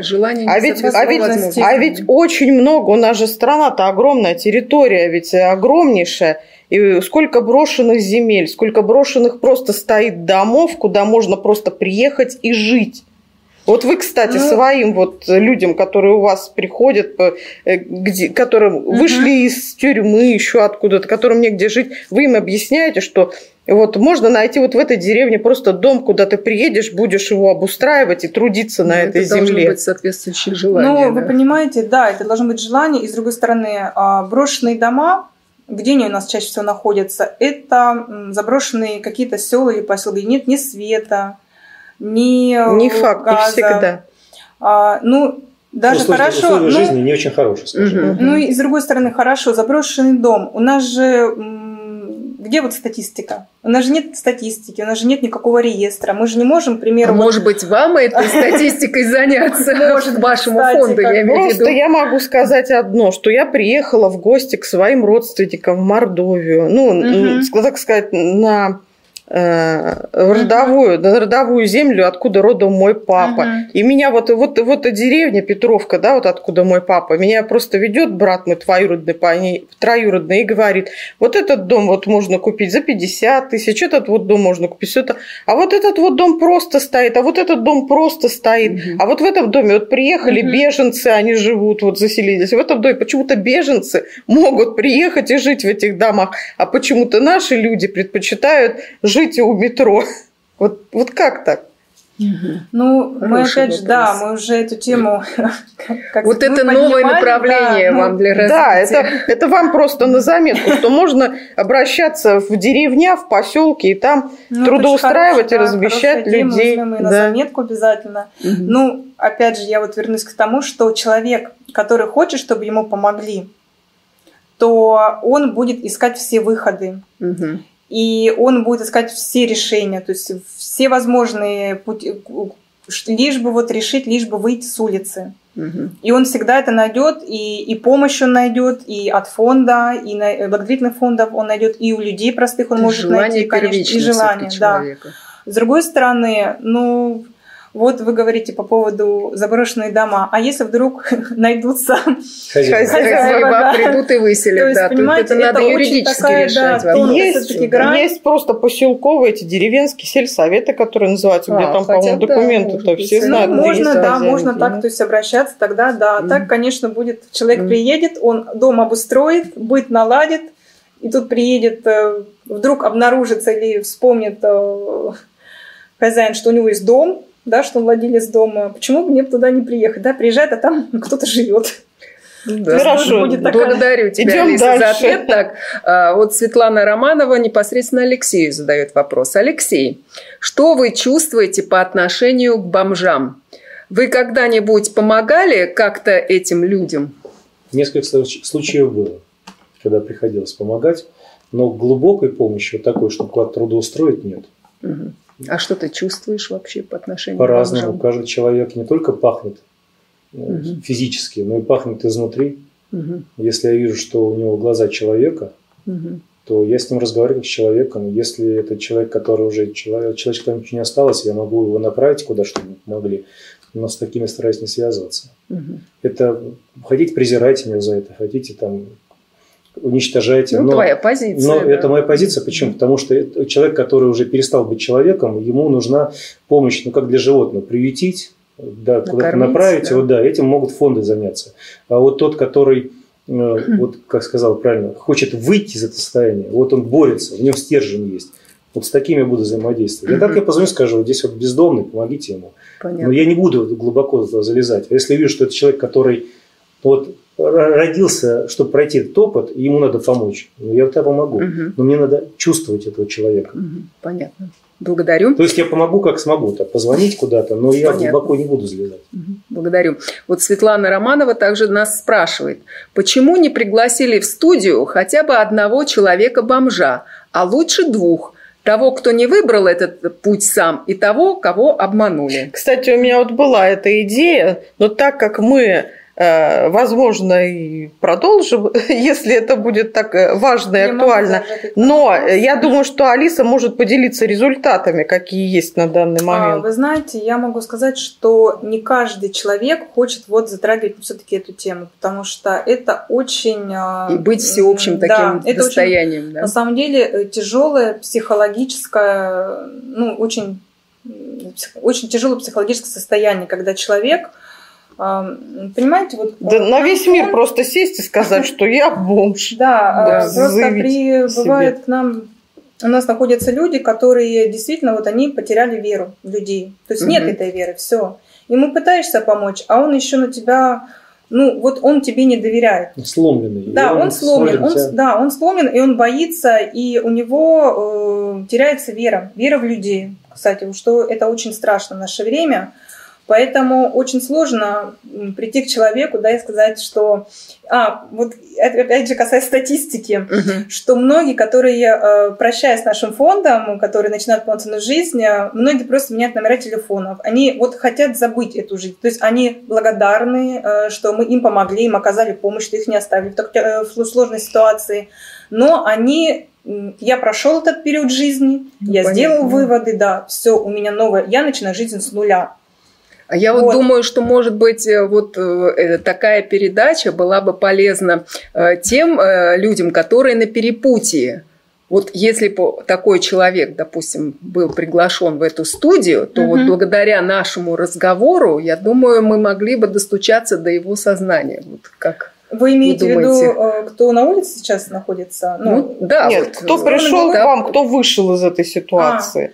А ведь очень много, у нас же страна-то огромная, территория ведь огромнейшая, и сколько брошенных земель, сколько брошенных просто стоит домов, куда можно просто приехать и жить. Вот вы, кстати, своим вот людям, которые у вас приходят, которые вышли из тюрьмы, еще откуда-то, которым негде жить, вы им объясняете, что вот можно найти вот в этой деревне просто дом, куда ты приедешь, будешь его обустраивать и трудиться на этой земле. Это должно быть соответствующее желание. Ну, вы понимаете, да, это должно быть желание. И, с другой стороны, брошенные дома, где они у нас чаще всего находятся, это заброшенные какие-то села или поселки. Нет ни света, не факт, газа. Не всегда. Ну, даже хорошо. Условия жизни не очень хорошие, скажем. Ну, и с другой стороны, хорошо, заброшенный дом. У нас же... Где вот статистика? У нас же нет статистики, у нас же нет никакого реестра. Мы же не можем, к примеру... Может быть, вам этой статистикой заняться? Может, вашему фонду, я имею в виду. Просто я могу сказать одно, что я приехала в гости к своим родственникам в Мордовию. Ну, так сказать, на родовую землю, откуда родом мой папа. И меня вот эта деревня Петровка, да, вот откуда мой папа, меня просто ведет брат мой троюродный и говорит, вот этот дом вот можно купить за 50 тысяч, этот вот дом можно купить, все это, а вот этот вот дом просто стоит, а вот этот дом просто стоит, а вот в этом доме вот приехали беженцы, они живут, вот заселились, в этом доме почему-то беженцы могут приехать и жить в этих домах, а почему-то наши люди предпочитают жить у метро. Вот как так? Ну, мы опять же, да, мы уже эту тему... Вот это новое направление вам для развития. Да, это вам просто на заметку, что можно обращаться в деревня, в поселки и там трудоустраивать и размещать людей. Мы на заметку обязательно. Ну, опять же, я вот вернусь к тому, что человек, который хочет, чтобы ему помогли, то он будет искать все выходы. И он будет искать все решения, то есть все возможные пути, лишь бы вот решить, лишь бы выйти с улицы. И он всегда это найдет, и помощь он найдет, и от фонда, и благотворительных фондов он найдет, и у людей простых он может найти, конечно, и желание, да. С другой стороны, ну, Вот вы говорите по поводу заброшенных дома. А если вдруг найдутся хозяева, придут и выселят, да, тут это надо юридически решать. Есть просто поселковые эти деревенские сельсоветы, которые называются, где там, по-моему, документы-то все знают. Можно так, то есть обращаться тогда, да. Так, конечно, будет, человек приедет, он дом обустроит, быт наладит, и тут приедет, вдруг обнаружится или вспомнит хозяин, что у него есть дом, да, что он владелец дома, почему бы мне туда не приехать, да, приезжает, а там кто-то живет. Да. Хорошо, благодарю тебя, Алиса, за ответ. Так, вот Светлана Романова непосредственно Алексею задает вопрос. Алексей, что вы чувствуете по отношению к бомжам? Вы когда-нибудь помогали как-то этим людям? Несколько случаев было, когда приходилось помогать, но глубокой помощи вот такой, чтобы куда-то трудоустроить, нет. Угу. А что ты чувствуешь вообще по отношению по-разному. к бомжам? Каждый человек не только пахнет физически, но и пахнет изнутри. Если я вижу, что у него глаза человека, то я с ним разговариваю как с человеком. Если это человек, который уже человеческого ничего не осталось, я могу его направить куда, чтобы помогли. Но с такими стараюсь не связываться. Это хотите, презирайте меня за это, хотите там уничтожайте. Ну, твоя позиция. Но это моя позиция. Почему? Потому что человек, который уже перестал быть человеком, ему нужна помощь, ну, как для животного, приютить, да, куда-то направить его, да, этим могут фонды заняться. А вот тот, который, вот как сказал правильно, хочет выйти из этого состояния, вот он борется, в нем стержень есть. Вот с такими я буду взаимодействовать. Я так я позвоню, скажу, вот здесь вот бездомный, помогите ему. Понятно. Но я не буду глубоко залезать. А если я вижу, что это человек, который вот родился, чтобы пройти этот опыт, и ему надо помочь. Я тогда помогу. Но мне надо чувствовать этого человека. Понятно. Благодарю. То есть я помогу, как смогу, так, позвонить куда-то, но я глубоко не буду залезать. Благодарю. Вот Светлана Романова также нас спрашивает, почему не пригласили в студию хотя бы одного человека-бомжа, а лучше двух? Того, кто не выбрал этот путь сам, и того, кого обманули. Кстати, у меня вот была эта идея, но так как мы, возможно, и продолжим, если это будет так важно и актуально. Но я думаю, что Алиса может поделиться результатами, какие есть на данный момент. Вы знаете, я могу сказать, что не каждый человек хочет вот затрагивать все-таки эту тему, потому что это очень... И быть всеобщим таким достоянием. Очень, да? На самом деле тяжелое психологическое, ну, очень тяжелое психологическое состояние, когда человек... Понимаете, вот... Да на весь мир просто сесть и сказать, что я бомж. Да, просто бывает к нам... У нас находятся люди, которые действительно, вот они потеряли веру в людей. То есть нет этой веры, все. Ему пытаешься помочь, а он еще на тебя... Ну, вот он тебе не доверяет. Сломленный. Да, он сломлен. Он сломлен, и он боится, и у него теряется вера. Вера в людей. Кстати, что это очень страшно в наше время. Поэтому очень сложно прийти к человеку, да, и сказать, что... вот это опять же касается статистики, что многие, которые, прощаясь с нашим фондом, которые начинают полноценную жизнь, многие просто меняют номера телефонов. Они вот хотят забыть эту жизнь. То есть они благодарны, что мы им помогли, им оказали помощь, что их не оставили в сложной ситуации. Но они... Я прошел этот период жизни, я сделал выводы, да, все, у меня новое. Я начинаю жизнь с нуля. А я вот думаю, что, может быть, вот такая передача была бы полезна тем людям, которые на перепутье. Вот если бы такой человек, допустим, был приглашен в эту студию, то вот благодаря нашему разговору, я думаю, мы могли бы достучаться до его сознания. Вот как вы имеете в виду, кто на улице сейчас находится? Ну, да. Нет, вот, кто пришел к вам, кто вышел из этой ситуации?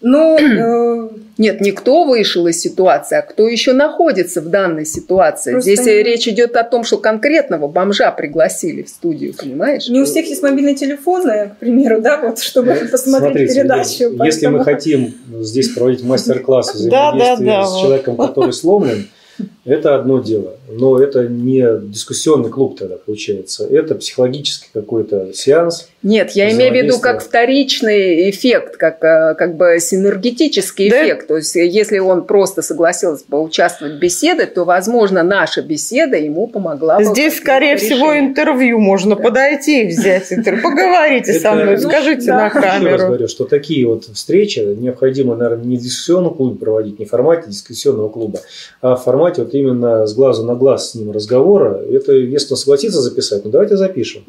Нет, не кто вышел из ситуации, а кто еще находится в данной ситуации. Просто здесь речь идет о том, что конкретного бомжа пригласили в студию, понимаешь? Не у всех есть мобильные телефоны, к примеру, да, вот, чтобы посмотреть передачу. Если мы хотим здесь проводить мастер-класс взаимодействия с человеком, который сломлен, это одно дело. Но это не дискуссионный клуб тогда получается. Это психологический какой-то сеанс. Нет, я имею в виду как вторичный эффект, как бы синергетический эффект. То есть, если он просто согласился поучаствовать в беседе, то, возможно, наша беседа ему помогла бы. Здесь, скорее всего, интервью можно подойти и взять интервью. Поговорите со мной, скажите на камеру. Я раз говорю, что такие вот встречи необходимо, наверное, не в дискуссионном клубе проводить, не в формате дискуссионного клуба, а в формате вот именно с глазу на глаз с ним разговора. Это, если он согласится записать, ну давайте запишем.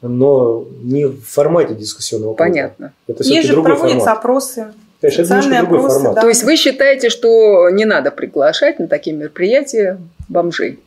Но не в формате дискуссионного клуба. Понятно. Это все-таки другой формат. Есть же проводятся опросы. Конечно, это немножко другой формат. Да. То есть вы считаете, что не надо приглашать на такие мероприятия бомжей?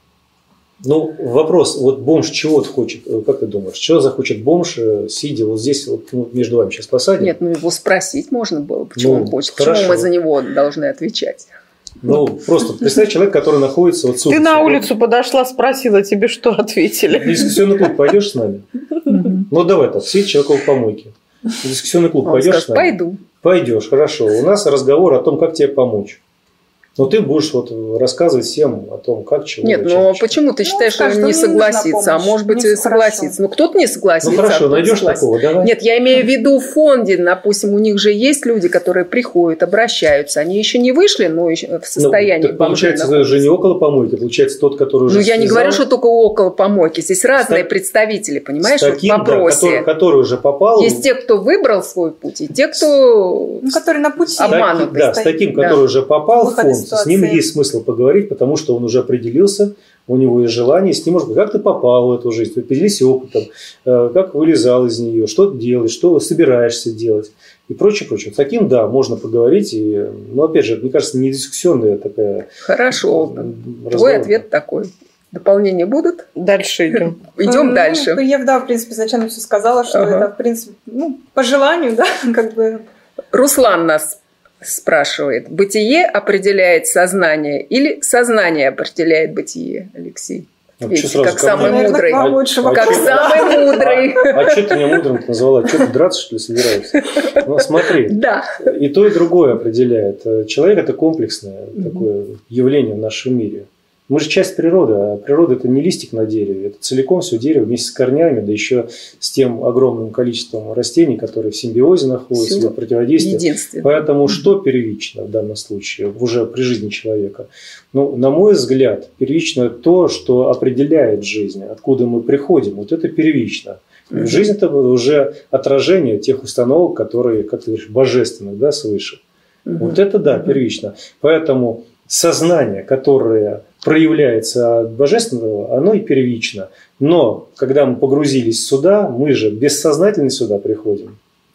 Ну, вопрос, вот бомж чего хочет, как ты думаешь, чего захочет бомж, сидя вот здесь, вот между вами сейчас посадим? Нет, ну его спросить можно было, почему он хочет, почему мы за него должны отвечать. Ну, просто представь человек, который находится вот сутки. Ты на улицу подошла, спросила, тебе что ответили? В дискуссионный клуб пойдешь с нами? Ну, давай так, сидит человек около помойки. В дискуссионный клуб пойдешь с нами? Пойду. Пойдешь, хорошо. У нас разговор о том, как тебе помочь. Но ты будешь вот рассказывать всем о том, как чего. Нет, но почему ты считаешь, что он не согласится? А может быть, и согласится. Ну, кто-то не согласится. Ну, хорошо, найдешь такого, давай. Нет, я имею в виду в фонде, допустим, у них же есть люди, которые приходят, обращаются. Они еще не вышли, но еще в состоянии бомжей получается, это же не около помойки, получается тот, который уже... Ну, я не говорю, что только около помойки. Здесь разные представители, понимаешь, вот в вопросе. Да, который уже попал... Есть те, кто выбрал свой путь, и те, кто... Который на пути. Обманутый. Да, с таким, который уже попал в фонд, с ним есть смысл поговорить, потому что он уже определился, у него есть желание, с ним можно, как ты попал в эту жизнь, поделись опытом, как вылезал из нее, что делаешь, что собираешься делать и прочее, прочее. С таким, да, можно поговорить, но опять же, мне кажется, не дискуссионная такая... Хорошо, твой ответ такой. Дополнения будут? Дальше идем. Идем дальше. Я, в принципе, изначально все сказала, что это, в принципе, по желанию, да, как бы... Руслан нас спрашивает, бытие определяет сознание или сознание определяет бытие, Алексей? Видите, как самый мудрый. Как самый мудрый. А что ты меня мудрым назвала? Что ты драться, что ли, собираешься? Ну, смотри. Да. И то, и другое определяет. Человек – это комплексное такое явление в нашем мире. Мы же часть природы, а природа – это не листик на дереве, это целиком все дерево вместе с корнями, да еще с тем огромным количеством растений, которые в симбиозе находятся, в противодействии. Поэтому что первично в данном случае, уже при жизни человека? Ну, на мой взгляд, первично то, что определяет жизнь, откуда мы приходим. Вот это первично. Жизнь – это уже отражение тех установок, которые, как ты говоришь, божественных, да, свыше. Вот это, да, первично. Поэтому сознание, которое проявляется от божественного, оно и первично. Но когда мы погрузились сюда, мы же бессознательно сюда приходим.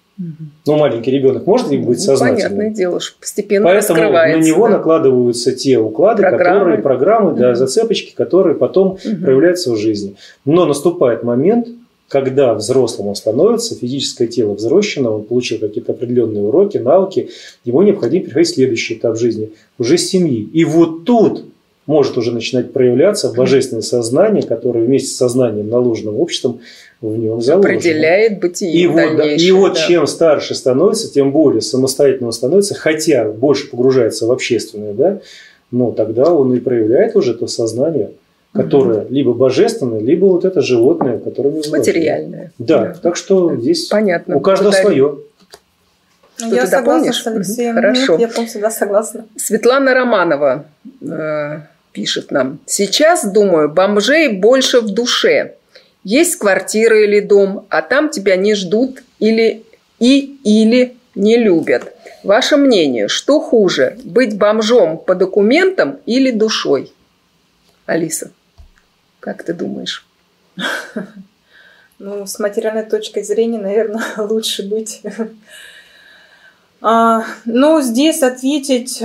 Ну, маленький ребенок может ли быть сознательным? Понятное дело, что постепенно поэтому раскрывается. На него накладываются те уклады, программы, да, зацепочки, которые потом проявляются в жизни. Но наступает момент, когда взрослым он становится, физическое тело взросшено, он получил какие-то определенные уроки, навыки, ему необходимо переходить в следующий этап жизни, уже семьи. И вот тут может уже начинать проявляться божественное сознание, которое вместе с сознанием, наложенным обществом, в нем заложено. Определяет бытие. И вот чем старше становится, тем более самостоятельным становится, хотя больше погружается в общественное, да, но тогда он и проявляет уже то сознание, которое либо божественное, либо вот это животное, которое не знает. Материальное. Да, так что здесь понятно. У каждого свое. Что я согласна с Алексеем. Хорошо. Нет, я полностью согласна. Светлана Романова пишет нам. Сейчас, думаю, бомжей больше в душе. Есть квартира или дом, а там тебя не ждут или не любят. Ваше мнение, что хуже, быть бомжом по документам или душой? Алиса, как ты думаешь? Ну, с материальной точки зрения, наверное, лучше быть. Ну, здесь ответить...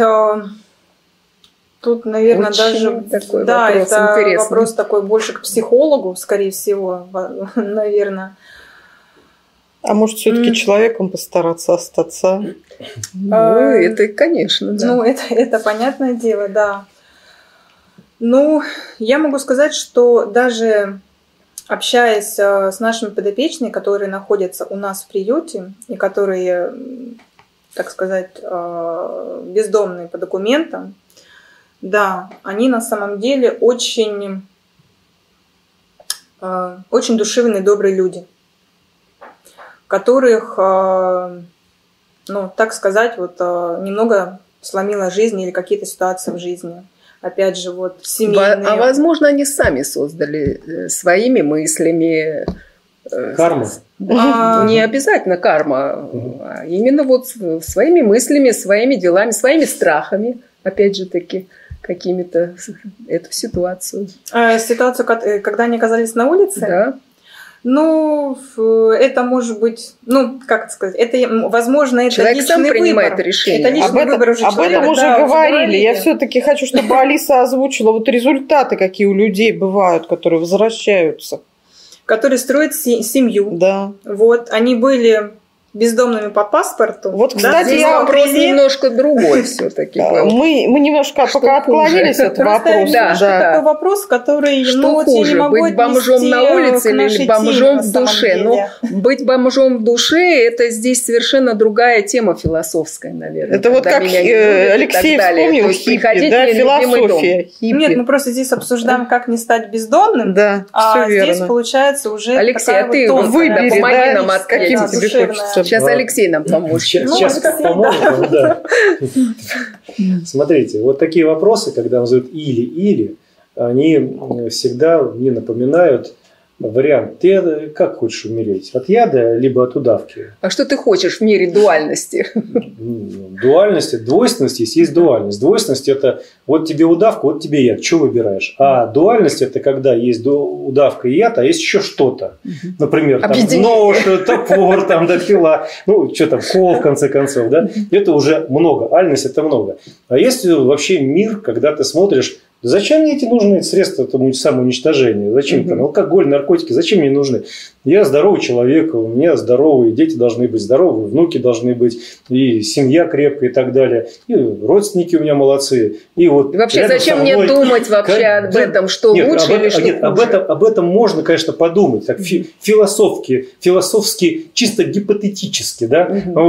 Тут, наверное, очень даже... Такой да, вопрос это интересный. Вопрос такой больше к психологу, скорее всего, наверное. А может, все-таки человеком постараться остаться? Ну, это, конечно, да. Ну, это понятное дело, да. Ну, я могу сказать, что даже общаясь с нашими подопечными, которые находятся у нас в приюте, и которые, так сказать, бездомные по документам, да, они на самом деле очень, очень душевные, добрые люди. которых, так сказать, немного сломила жизнь или какие-то ситуации в жизни. Опять же, семейные. А возможно, они сами создали своими мыслями. Карма? Не обязательно карма, а именно своими мыслями, своими делами, своими страхами, опять же таки, какими-то эту ситуацию. Ситуацию, когда они оказались на улице? Да. Это может быть, возможно, это человек личный сам принимает выбор. решение. Это личный выбор уже об человека. этом уже говорили. Я все-таки хочу, чтобы Алиса озвучила результаты, какие у людей бывают, которые возвращаются. Которые строят семью. Да. Они были бездомными по паспорту. Кстати, здесь вопрос немножко другой все-таки. Мы немножко пока отклонились от вопроса. Да. Такой вопрос, который что хуже, не могу быть бомжом на улице или бомжом в душе? Быть бомжом в душе – это здесь совершенно другая тема философская, наверное. Это как Алексей вспомнил хиппи, да, философия. Нет, мы просто здесь обсуждаем, как не стать бездомным, да, а здесь получается уже Алексей, а ты выбери, помоги нам каким тебе хочется. Сейчас Алексей нам поможет. Сейчас поможет, да. Смотрите, такие вопросы, когда называют или, они всегда мне напоминают вариант. Ты как хочешь умереть? От яда, либо от удавки? А что ты хочешь в мире дуальности? Дуальности, двойственность есть дуальность. Двойственность – это тебе удавка, тебе яд. Что выбираешь? А дуальность – это когда есть удавка и яд, а есть еще что-то. Например, нож, топор, пила, кол, в конце концов. Да? Это уже много. Альность – это много. А есть вообще мир, когда ты смотришь, зачем мне эти нужны средства самоуничтожения? Зачем там алкоголь, наркотики? Зачем мне нужны? Я здоровый человек, у меня здоровые дети должны быть здоровы, внуки должны быть, и семья крепкая и так далее, и родственники у меня молодцы. И вообще, зачем мне думать вообще об этом, что лучше или что хуже? Об этом можно, конечно, подумать, так философски, чисто гипотетически, да?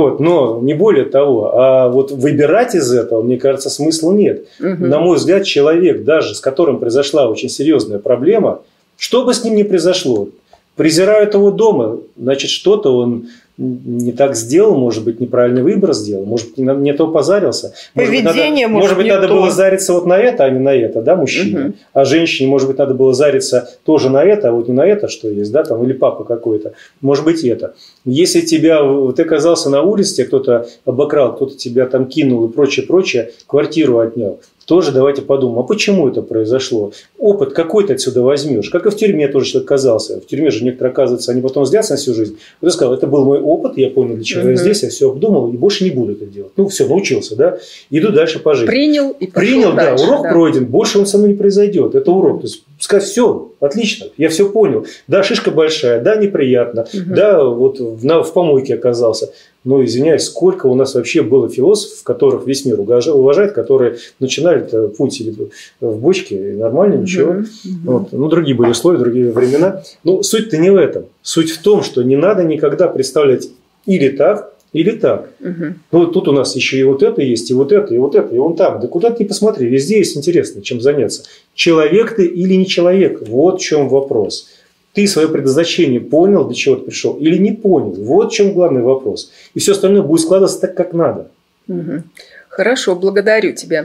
Но не более того. А выбирать из этого, мне кажется, смысла нет. На мой взгляд, человек, даже с которым произошла очень серьезная проблема, что бы с ним ни произошло, презирают его дома, значит, что-то он не так сделал, может быть, неправильный выбор сделал, может быть, не то позарился. Поведение может быть, надо было зариться на это, а не на это, да, мужчине. А женщине, может быть, надо было зариться тоже на это, а не на это, что есть, да, или папа какой-то. Может быть, это. Если ты оказался на улице, тебя кто-то обокрал, кто-то тебя там кинул и прочее, квартиру отнял, тоже давайте подумаем, а почему это произошло? Опыт какой ты отсюда возьмешь? Как и в тюрьме тоже человек оказался. В тюрьме же некоторые, оказывается, они потом злятся на всю жизнь. Я сказал, это был мой опыт, я понял, для чего я здесь, я все обдумал и больше не буду это делать. Все, научился, да? Иду дальше по жизни. Принял, дальше, да, урок пройден, больше он со мной не произойдет. Это урок. То есть, сказать, все, отлично, я все понял. Да, шишка большая, да, неприятно, да, в помойке оказался. Но, извиняюсь, сколько у нас вообще было философов, которых весь мир уважает, которые начинали путь в бочке, и нормально, ничего. Другие были условия, другие времена. Но суть-то не в этом. Суть в том, что не надо никогда представлять или так, или так. Тут у нас еще и это есть, и это, и это, и вон там. Да куда ты посмотри, везде есть интересно, чем заняться. Человек ты или не человек? Вот в чем вопрос. Ты свое предназначение понял, для чего ты пришел, или не понял? Вот в чем главный вопрос. И все остальное будет складываться так, как надо. Хорошо, благодарю тебя.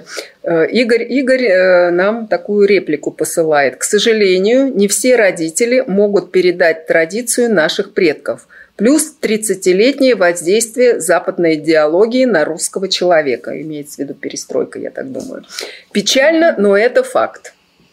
Игорь нам такую реплику посылает. К сожалению, не все родители могут передать традицию наших предков. Плюс 30-летнее воздействие западной идеологии на русского человека. Имеется в виду перестройка, я так думаю. Печально, но это факт.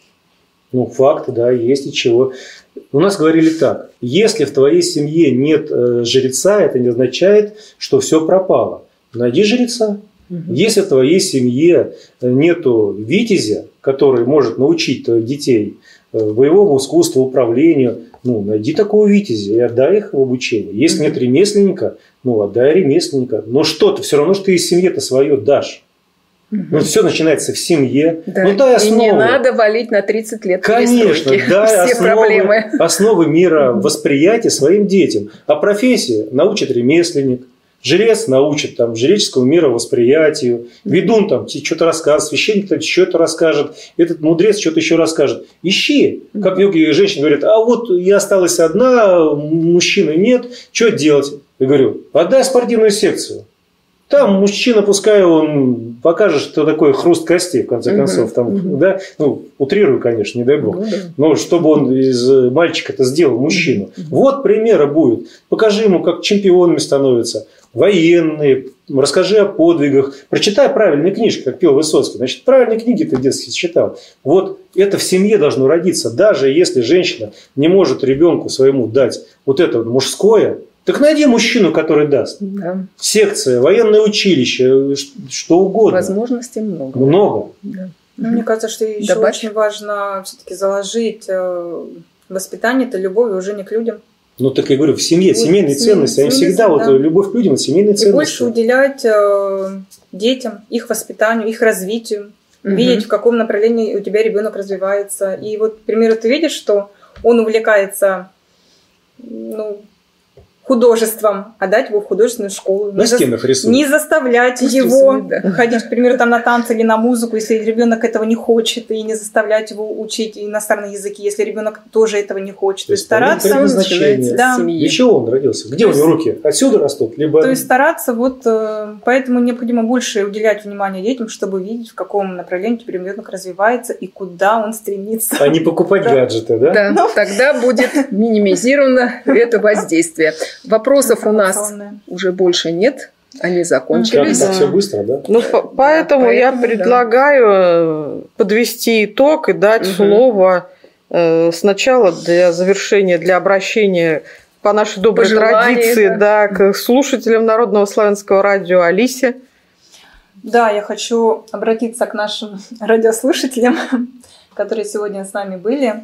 Факт, да, есть и чего. У нас говорили так. Если в твоей семье нет жреца, это не означает, что все пропало. Найди жреца. Если в твоей семье нету витязя, который может научить твоих детей боевому искусству, управлению, найди такого витязя и отдай их в обучение. Если нет ремесленника, отдай ремесленника. Но что-то, все равно, что ты из семьи-то свое дашь. Все начинается в семье. Да. И не надо валить на 30 лет конечно, перестройки. Дай все проблемы. Основы мира восприятия своим детям. А профессия научит ремесленник. Жрец научит жреческому мировосприятию, ведун что-то расскажет, священник что-то расскажет, этот мудрец что-то еще расскажет. Ищи. Как многие женщины говорят, я осталась одна, мужчины нет, что делать? И говорю, отдай спортивную секцию. Там мужчина, пускай он покажет, что такое хруст костей, в конце концов. Там, да? Ну, утрирую, конечно, не дай бог. Но чтобы он из мальчика-то сделал мужчину. Вот примера будет. Покажи ему, как чемпионами становятся. Военные. Расскажи о подвигах. Прочитай правильные книжки, как пел Высоцкий. Значит, правильные книги ты в детстве читал. Вот это в семье должно родиться. Даже если женщина не может ребенку своему дать вот это вот мужское, так найди мужчину, который даст. Да. Секция, военное училище, что угодно. Возможностей много. Много. Да. Мне кажется, что еще очень важно все-таки заложить воспитание, это любовь уже не к людям. Ну, так я говорю, в семье, семейные ценности, они всегда, вот любовь к людям, это семейные ценности. И больше уделять детям, их воспитанию, их развитию, видеть, в каком направлении у тебя ребенок развивается. И вот, к примеру, ты видишь, что он увлекается, художеством, отдать его в художественную школу. На стенах рисуют. Не заставлять его ходить, к примеру, там на танцы или на музыку, если ребенок этого не хочет, и не заставлять его учить иностранные языки, если ребенок тоже этого не хочет. То есть стараться. Да. Для чего он родился? Где у него руки? Отсюда растут? Либо... То есть стараться, поэтому необходимо больше уделять внимание детям, чтобы видеть, в каком направлении ребенок развивается и куда он стремится. А не покупать гаджеты, да? Да, тогда будет минимизировано это воздействие. Вопросов у нас уже больше нет, они закончились. Как-то все быстро, да? Поэтому я предлагаю подвести итог и дать слово сначала для завершения, для обращения по нашей доброй традиции к слушателям Народного славянского радио Алисе. Да, я хочу обратиться к нашим радиослушателям, которые сегодня с нами были,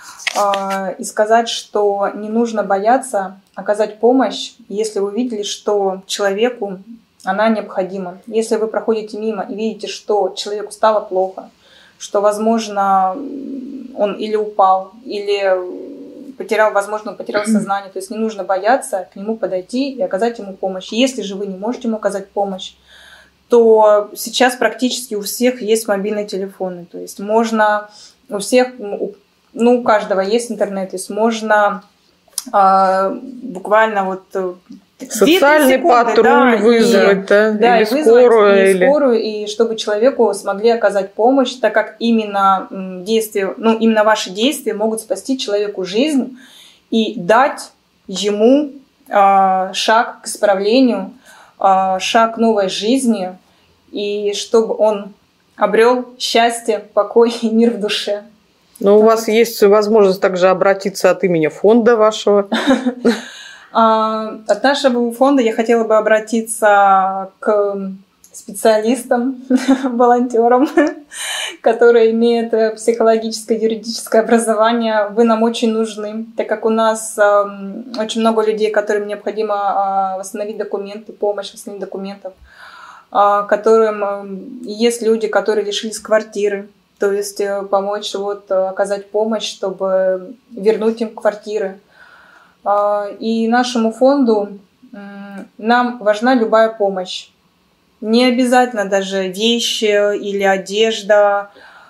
и сказать, что не нужно бояться оказать помощь, если вы видели, что человеку она необходима. Если вы проходите мимо и видите, что человеку стало плохо, что, возможно, он или упал, или потерял сознание, то есть не нужно бояться к нему подойти и оказать ему помощь. Если же вы не можете ему оказать помощь, то сейчас практически у всех есть мобильные телефоны, то есть можно у всех... у каждого есть интернет, то есть можно буквально социальный патруль вызвать, или скорую, и чтобы человеку смогли оказать помощь, так как именно именно ваши действия могут спасти человеку жизнь и дать ему шаг к исправлению, шаг к новой жизни, и чтобы он обрел счастье, покой и мир в душе. Но у вас есть возможность также обратиться от имени фонда вашего. От нашего фонда я хотела бы обратиться к специалистам, волонтерам, которые имеют психологическое, юридическое образование. Вы нам очень нужны, так как у нас очень много людей, которым необходимо восстановить документы, помощь в восстановлении документов, которым есть люди, которые лишились квартиры. То есть помочь, оказать помощь, чтобы вернуть им квартиры. И нашему фонду нам важна любая помощь. Не обязательно даже вещи или одежда.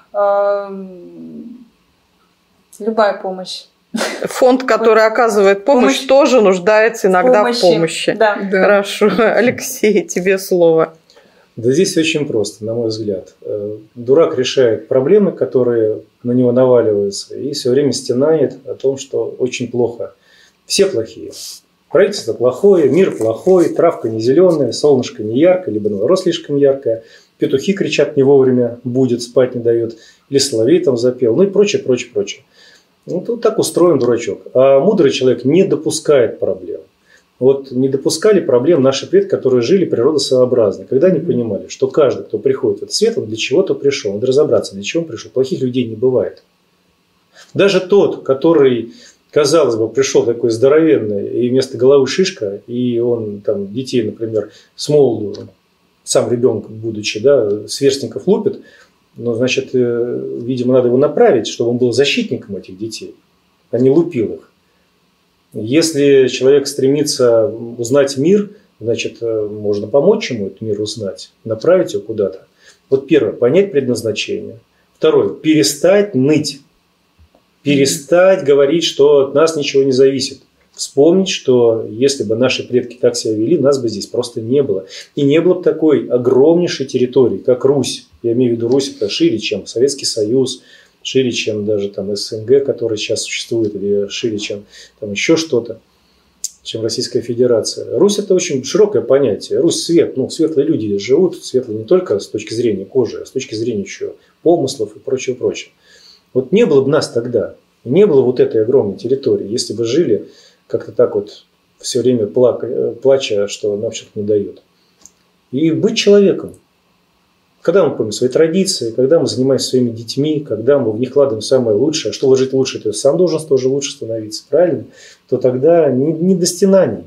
Любая помощь. Фонд, который оказывает помощь, тоже нуждается иногда в помощи. Да. Хорошо. Алексей, тебе слово. Да здесь очень просто, на мой взгляд. Дурак решает проблемы, которые на него наваливаются, и все время стенает о том, что очень плохо. Все плохие. Правительство плохое, мир плохой, травка не зеленая, солнышко не яркое, либо наоборот слишком яркое, петухи кричат не вовремя, будет, спать не дает, или соловей там запел, и прочее, прочее, прочее. Тут так устроен дурачок. А мудрый человек не допускает проблем. Не допускали проблем наши предки, которые жили природосообразно, когда они понимали, что каждый, кто приходит в этот свет, он для чего-то пришел, надо разобраться, для чего он пришел. Плохих людей не бывает. Даже тот, который, казалось бы, пришел такой здоровенный, и вместо головы шишка, и он там детей, например, с молоду, сам ребенок будучи, сверстников лупит, значит, видимо, надо его направить, чтобы он был защитником этих детей, а не лупил их. Если человек стремится узнать мир, значит, можно помочь ему этот мир узнать, направить его куда-то. Первое, понять предназначение. Второе, перестать ныть. Перестать говорить, что от нас ничего не зависит. Вспомнить, что если бы наши предки так себя вели, нас бы здесь просто не было. И не было бы такой огромнейшей территории, как Русь. Я имею в виду Русь, это шире, чем Советский Союз, шире, чем даже там СНГ, который сейчас существует, или шире, чем там еще что-то, чем Российская Федерация. Русь – это очень широкое понятие. Русь – свет. Светлые люди живут, светлые не только с точки зрения кожи, а с точки зрения еще помыслов и прочего-прочего. Вот не было бы нас тогда, не было вот этой огромной территории, если бы жили как-то так вот все время плача, что нам что-то не дает. И быть человеком. Когда мы помним свои традиции, когда мы занимаемся своими детьми, когда мы в них вкладываем самое лучшее, а что вложить лучше, ты сам должен тоже лучше становиться, правильно? То тогда не до стенаний,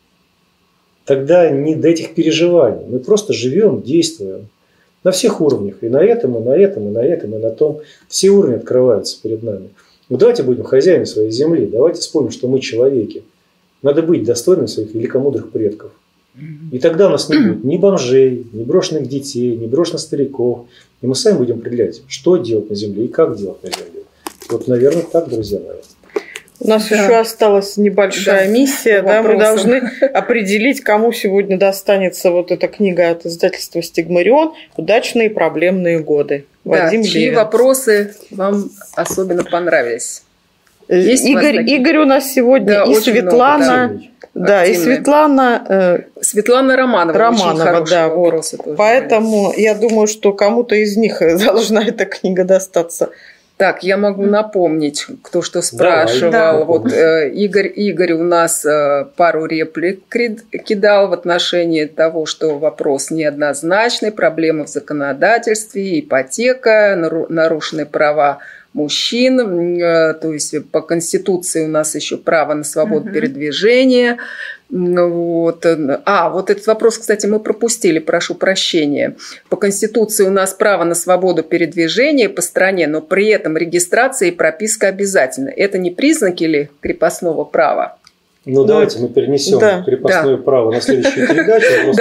тогда не до этих переживаний. Мы просто живем, действуем на всех уровнях. И на этом, и на этом, и на этом, и на том. Все уровни открываются перед нами. Давайте будем хозяевами своей земли, давайте вспомним, что мы человеки. Надо быть достойными своих великомудрых предков. И тогда у нас не будет ни бомжей, ни брошенных детей, ни брошенных стариков. И мы сами будем определять, что делать на земле и как делать на земле. Вот, наверное, так, друзья мои. У нас еще осталась небольшая миссия. Да, мы должны определить, кому сегодня достанется вот эта книга от издательства «Стигмарион» «Удачные проблемные годы». Вадим чьи Левин. Вопросы вам особенно понравились? Игорь у нас сегодня, и Светлана. Да, и Светлана Романова. Очень да, вот. Поэтому я думаю, что кому-то из них должна эта книга достаться. Так, я могу напомнить, кто что спрашивал. Да. Вот Игорь у нас пару реплик кидал в отношении того, что вопрос неоднозначный, проблемы в законодательстве, ипотека, нарушены права мужчин, то есть по Конституции у нас еще право на свободу передвижения. Вот. Вот этот вопрос, кстати, мы пропустили, прошу прощения. По Конституции у нас право на свободу передвижения по стране, но при этом регистрация и прописка обязательно. Это не признаки ли крепостного права? Давайте мы перенесем крепостное право на следующую передачу.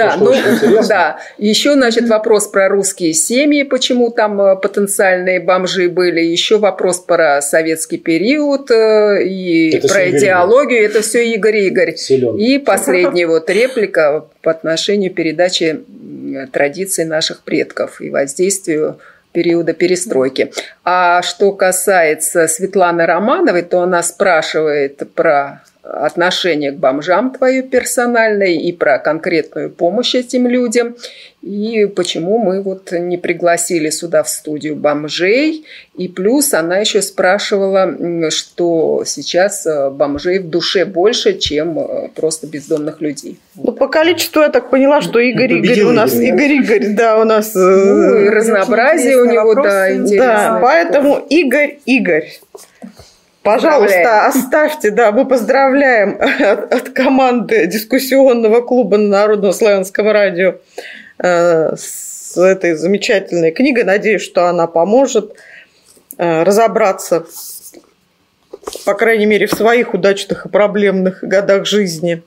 Еще, вопрос про русские семьи, почему там потенциальные бомжи были. Еще вопрос про советский период и это про идеологию. Это все Игорь. Силен. И последняя реплика по отношению передачи традиций наших предков и воздействию периода перестройки. А что касается Светланы Романовой, то она спрашивает про отношение к бомжам твое персональное и про конкретную помощь этим людям. И почему мы не пригласили сюда в студию бомжей. И плюс она еще спрашивала, что сейчас бомжей в душе больше, чем просто бездомных людей. По количеству я так поняла, что Игорь у нас. Да, у нас. И разнообразие у него, интересно. Да, поэтому Игорь. Пожалуйста, оставьте, мы поздравляем от команды дискуссионного клуба Народного славянского радио с этой замечательной книгой. Надеюсь, что она поможет разобраться, по крайней мере, в своих удачных и проблемных годах жизни.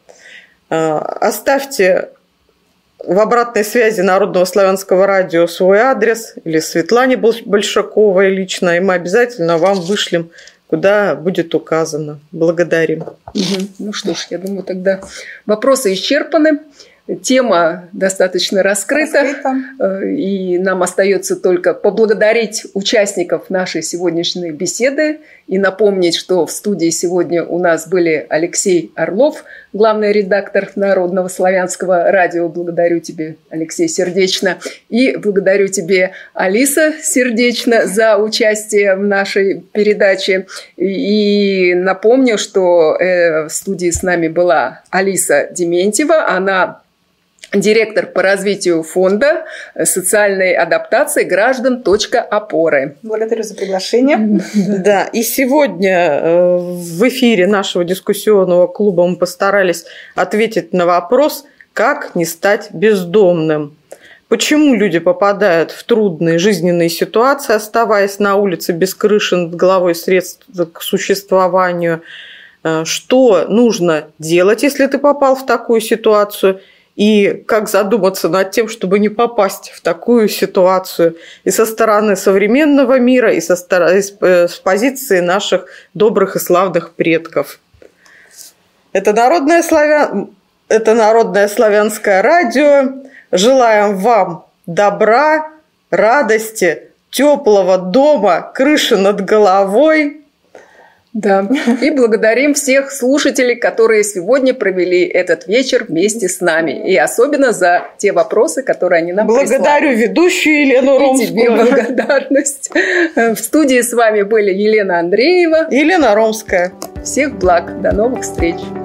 Оставьте в обратной связи Народного славянского радио свой адрес или Светлане Большаковой лично, и мы обязательно вам вышлем, куда будет указано. Благодарим. Ну что ж, я думаю, тогда вопросы исчерпаны. Тема достаточно раскрыта. И нам остается только поблагодарить участников нашей сегодняшней беседы и напомнить, что в студии сегодня у нас были Алексей Орлов, главный редактор Народного славянского радио. Благодарю тебя, Алексей, сердечно. И благодарю тебе, Алиса, сердечно за участие в нашей передаче. И напомню, что в студии с нами была Алиса Дементьева. Она директор по развитию фонда социальной адаптации граждан «Опоры». Благодарю за приглашение. Да, и сегодня в эфире нашего дискуссионного клуба мы постарались ответить на вопрос, как не стать бездомным. Почему люди попадают в трудные жизненные ситуации, оставаясь на улице без крыши над головой, средств к существованию? Что нужно делать, если ты попал в такую ситуацию? И как задуматься над тем, чтобы не попасть в такую ситуацию и со стороны современного мира, и с позиции наших добрых и славных предков. Это Народное славянское радио. Желаем вам добра, радости, теплого дома, крыши над головой. Да, и благодарим всех слушателей, которые сегодня провели этот вечер вместе с нами. И особенно за те вопросы, которые они нам прислали. Благодарю ведущую Елену Ромскую. И тебе благодарность. В студии с вами были Елена Андреева и Елена Ромская. Всех благ. До новых встреч.